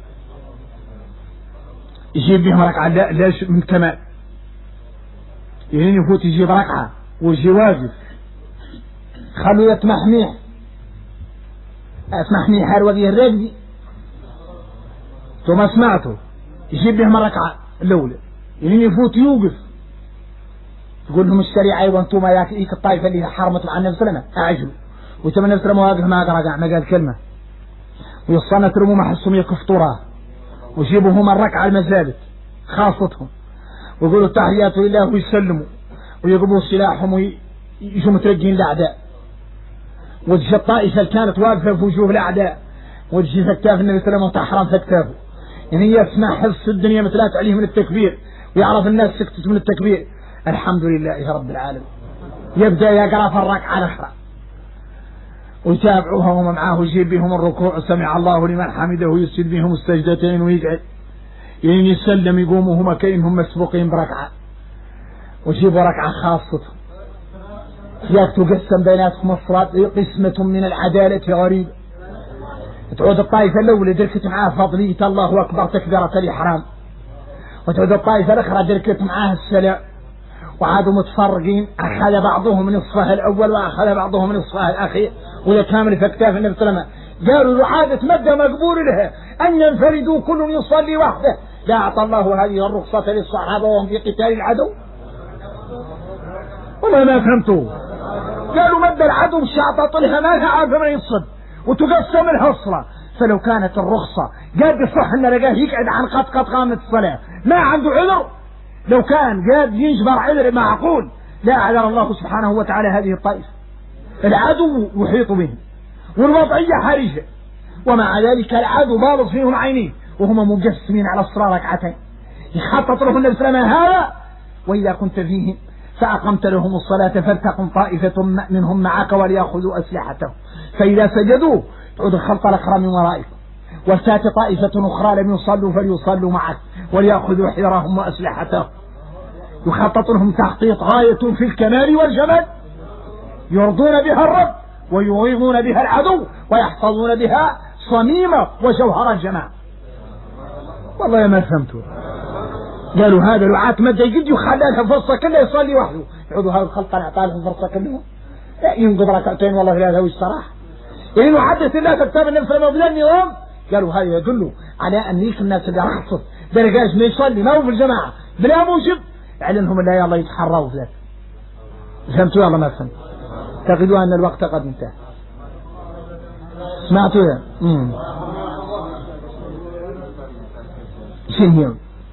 Speaker 3: يجيب بهم ركعة لا من كمال، يعني يفوت يجيب ركعة ويجي واقف خلوا يتمحميح هروقي الرقدي ثم سمعته يجيب بهم الركعة الأولى، يعني يفوت يوقف تقول لهم الشريعة أيضا انتم ياك الطائفة اللي حرمت مع النبي صلى الله عليه وسلم أعجلوا، وتم النبي صلى الله عليه وسلم ما قال كلمة ويصنع ترموا محسهم يكفطورها ويجيبوا هم الركعة المزابت خاصتهم ويقولوا التحيات لله ويسلموا ويقبوا سلاحهم ويجوا مترجين الأعداء، وتجي الطائفة اللي كانت واقفة في وجوه الأعداء وتجي في اكتاف النبي صلى الله عليه وسلم وتحرم في اكتافه، يعني يسمع حس الدنيا مثلات عليه من التكبير ويعرف الناس سكتت من التكبير، الحمد لله رب العالمين، يبدأ يقرأ في الركعة الأخرى ويتابعوها وهم معاه ويجيب بهم الركوع سمع الله لمن حمده ويسجد بهم السجدتين ويقعد، يعني يسلم يقوموا هم كأنهم مسبوقين بركعة ويجيبوا ركعة خاصة تقسم بيناتهم الصلاة قسمة من العدالة غريبة، تعود الطائفة الأولى دركت معاه فضلية الله أكبر تكبيرة الإحرام، وتعود الطائفة الأخرى دركت معاه السلام، وعادوا متفرقين، أخذ بعضهم نصفها الأول وأخذ بعضهم نصفها الأخير وهي كامل في اكتاف النبي صلى الله عليه وسلم، قالوا عادة مدى مقبول لها أن ينفردوا كل يصلي وحده، لا أعطى الله هذه الرخصة للصحابة وهم في قتال العدو، والله ما فهمتوا، قالوا مدى العدو شعطة طلها ما لها عارفة من يصد وتقسم لها الصلاة، فلو كانت الرخصة قاد يصح أن لقاه يقعد عن قد قامت الصلاة ما عنده عذر، لو كان قاد يجبر عذر معقول لا أعذر الله سبحانه وتعالى هذه الطائفة، العدو يحيط بهم والوضعية حرجة، ومع ذلك العدو بارز فيهم عينيه وهم مجسمين على الصلاة ركعتين، يخطط لهم النبي صلى الله عليه وسلم هذا، وإذا كنت فيهم فأقمت لهم الصلاة فلتقم طائفة منهم معك وليأخذوا أسلحتهم، فإذا سجدوا تعود الخلطة الأخرى من ورائكم، وتأتي طائفة أخرى لم يصلوا فليصلوا معك وليأخذوا حذرهم وأسلحتهم، يخطط لهم تخطيط غاية في الكمال والجمال، يرضون بها الرب ويغيظون بها العدو ويحفظون بها صميمة وجوهر الجماعة، والله ما فهمتوا، قالوا هذا رعاة مدى يجد يخلالها فرصة كلها يصلي وحده، يعودوا هذا الخلطة نعطالهم فرصة كلهم ينقض ركعتين والله لا ذوي الصراحة، يعني عدت الله كتاب النبي صلى الله عليه وسلم النظام، قالوا هذا يدل على أن يك الناس اللي رخصت درجاج ما يصلي ما هو في الجماعة بلا موجب اعلنهم الله يلا يتحروا في ذلك، فهمتوا والله ما فهمت، تعتقدوا أن الوقت قد انتهى، سمعتوا يا شنو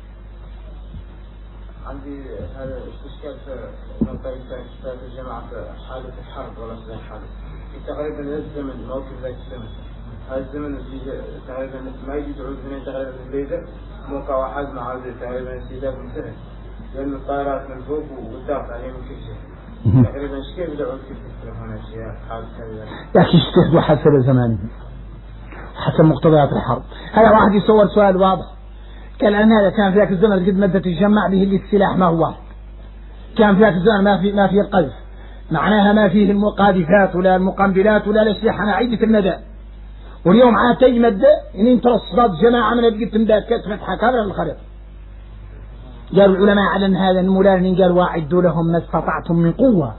Speaker 4: عندي هذا استشكال في منطقة استشكال الجماعة في حالة الحرب ولا في الحرب في تقريبا الزمن موقف ذاك الزمن، هذا الزمن اللي تقريبا ما يجي تعود من تقريبا الليلة موقع واحد مع هذا تقريبا استهداف منتهى، لأن الطائرات من فوق والضغط عليهم كل شيء، تقريبا ايش كيف دعوت كيف يصير هنا أشياء حال كذا،
Speaker 3: لكن يجتهدوا حسب زمانهم حسب مقتضيات الحرب، هذا واحد يصور سؤال واضح، قال أن هذا كان في ذاك الزمن قد مدة تجمع به اللي السلاح ما هو واحد، كان في ذاك الزمن ما فيه القذف، معناها ما فيه المقاذفات ولا المقنبلات ولا الأسلحة عدة المدى، واليوم عاد تجي مدة إن انت رصدات جماعة من الجيت مدات فتحة كاملة للخريطة، قالوا العلماء على أن هذا المولان قال واعدوا لهم ما استطعتم من قوة،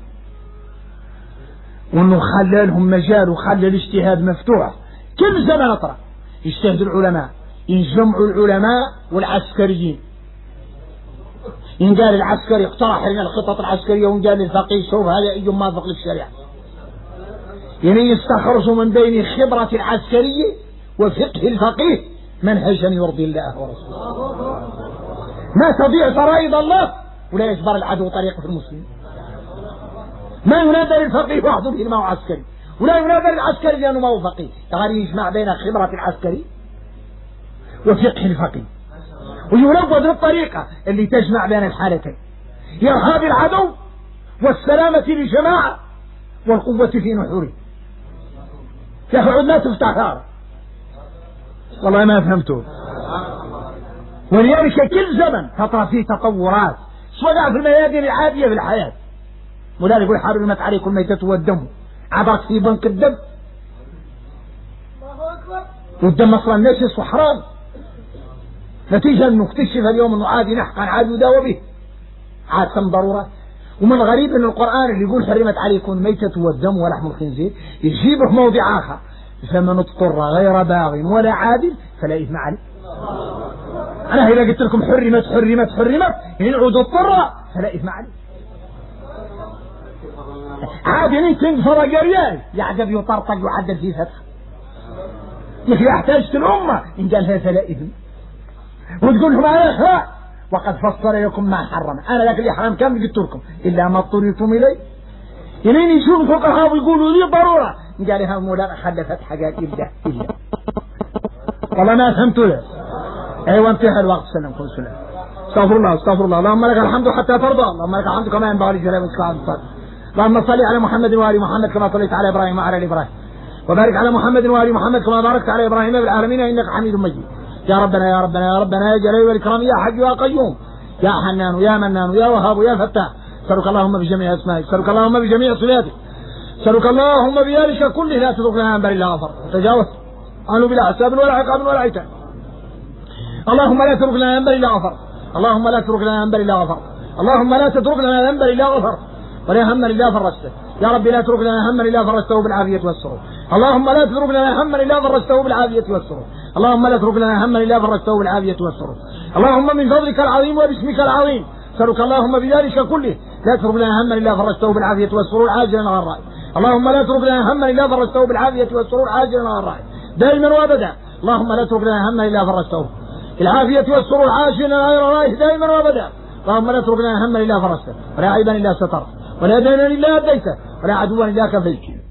Speaker 3: وأنه خلى لهم مجال وخلى الاجتهاد مفتوح، كل زمن أطرق يجتهد العلماء، ينجمعوا العلماء والعسكريين، ينقال العسكري اقترح لنا الخطط العسكرية ونقال للفقيه شوف هذا يوم موافق للشريعة، يعني يستخرجوا من بين خبرة العسكرية وفقه الفقيه منهجا يرضي الله ورسوله، ما تضيع فرائض الله ولا يجبر العدو طريقة المسلمين. ما ينادى للفقيه وحده لأنه عسكري، ولا ينادى للعسكري لأنه ما هو فقيه. يعني يجمع بين خبرة العسكري وفقه الفقيه، وينفذ الطريقة اللي تجمع بين الحالتين، إرهاب العدو والسلامة للجماعة والقوة في نحوره. يقعد ما تفتح ثار والله ما فهمته. ولذلك كل زمن فترة فيه تطورات سواء في الميادين العادية في الحياة. ولذلك يقول حرمت عليكم الميتة والدم، عبرت في بنك الدم، والدم اصلا نجس وحرام، نتيجة انه اكتشف اليوم انه عادي نحقا عادي يداوى به عاد كم ضرورة. ومن الغريب ان القرآن اللي يقول حرمت عليكم الميتة والدم ولحم الخنزير يجيبه موضع اخر، فمن اضطر غير باغ ولا عادل فلا اثم عليه. انا اذا قلت لكم حرمت يعني نعود اضطر فلا اثم عليه. عادل تنفر قريان يعجب يطرطق يعدل في فتح، مثل احتاجت الامة ان قالها فلا اثم. وتقول لهم على وقد فصل لكم ما حرم، انا لكن اللي حرام كامل قلت لكم الا ما اضطررتم اليه. يمين يشوف فقهاء ويقولوا لي ضروره، قال لها مولانا خلفت حاجات الا والله ما فهمت له. ايوه انتهى الوقت. سلامكم سلام. استغفر الله. اللهم لك الحمد حتى ترضى، اللهم لك الحمد كما ينبغي لجلال وجهك. اللهم صل على محمد وآل محمد كما صليت على ابراهيم وعلى ال ابراهيم، وبارك على محمد وآل محمد كما باركت على ابراهيم في العالمين انك حميد مجيد. يا ربنا يا جلال والإكرام يا حي يا قيوم يا حنان يا منان يا وهاب يا فتاح. سألك اللهم بجميع اسمائك، سألك اللهم بجميع صفاتك، سألك اللهم بذلك كله لا تترك لنا ذنبا الا غفرته، تجاوز عنه بلا حساب ولا عقاب ولا عتاب. اللهم لا تترك لنا ذنبا الا غفرته، اللهم لا تترك لنا ذنبا الا غفرته، اللهم لا تترك لنا ذنبا الا غفرته ولا هما الا فرجته. يا رب لا تترك لنا هما الا فرجته بالعافية والسرور. اللهم لا تترك لنا هما الا فرجته بالعافية والسرور. اللهم لا تترك لنا هما الا فرجته بالعافية والسرور. اللهم من فضلك العظيم وباسمك العظيم سألك اللهم بذلك كله لا تترك لنا هما الا فرجته بالعافية والسرور عاجلا غير رائع. اللهم لا تترك لنا هما الا فرجته بالعافية والسرور عاجلا غير رائع دائما وابدا. اللهم لا تترك لنا هما الا فرجته بالعافية والسرور عاجلا غير رائع دائما وابدا. اللهم لا تترك لنا هما الا فرجته ولا عيبا الا سترته ولا دينا الا اديته ولا عدوا الا كفيته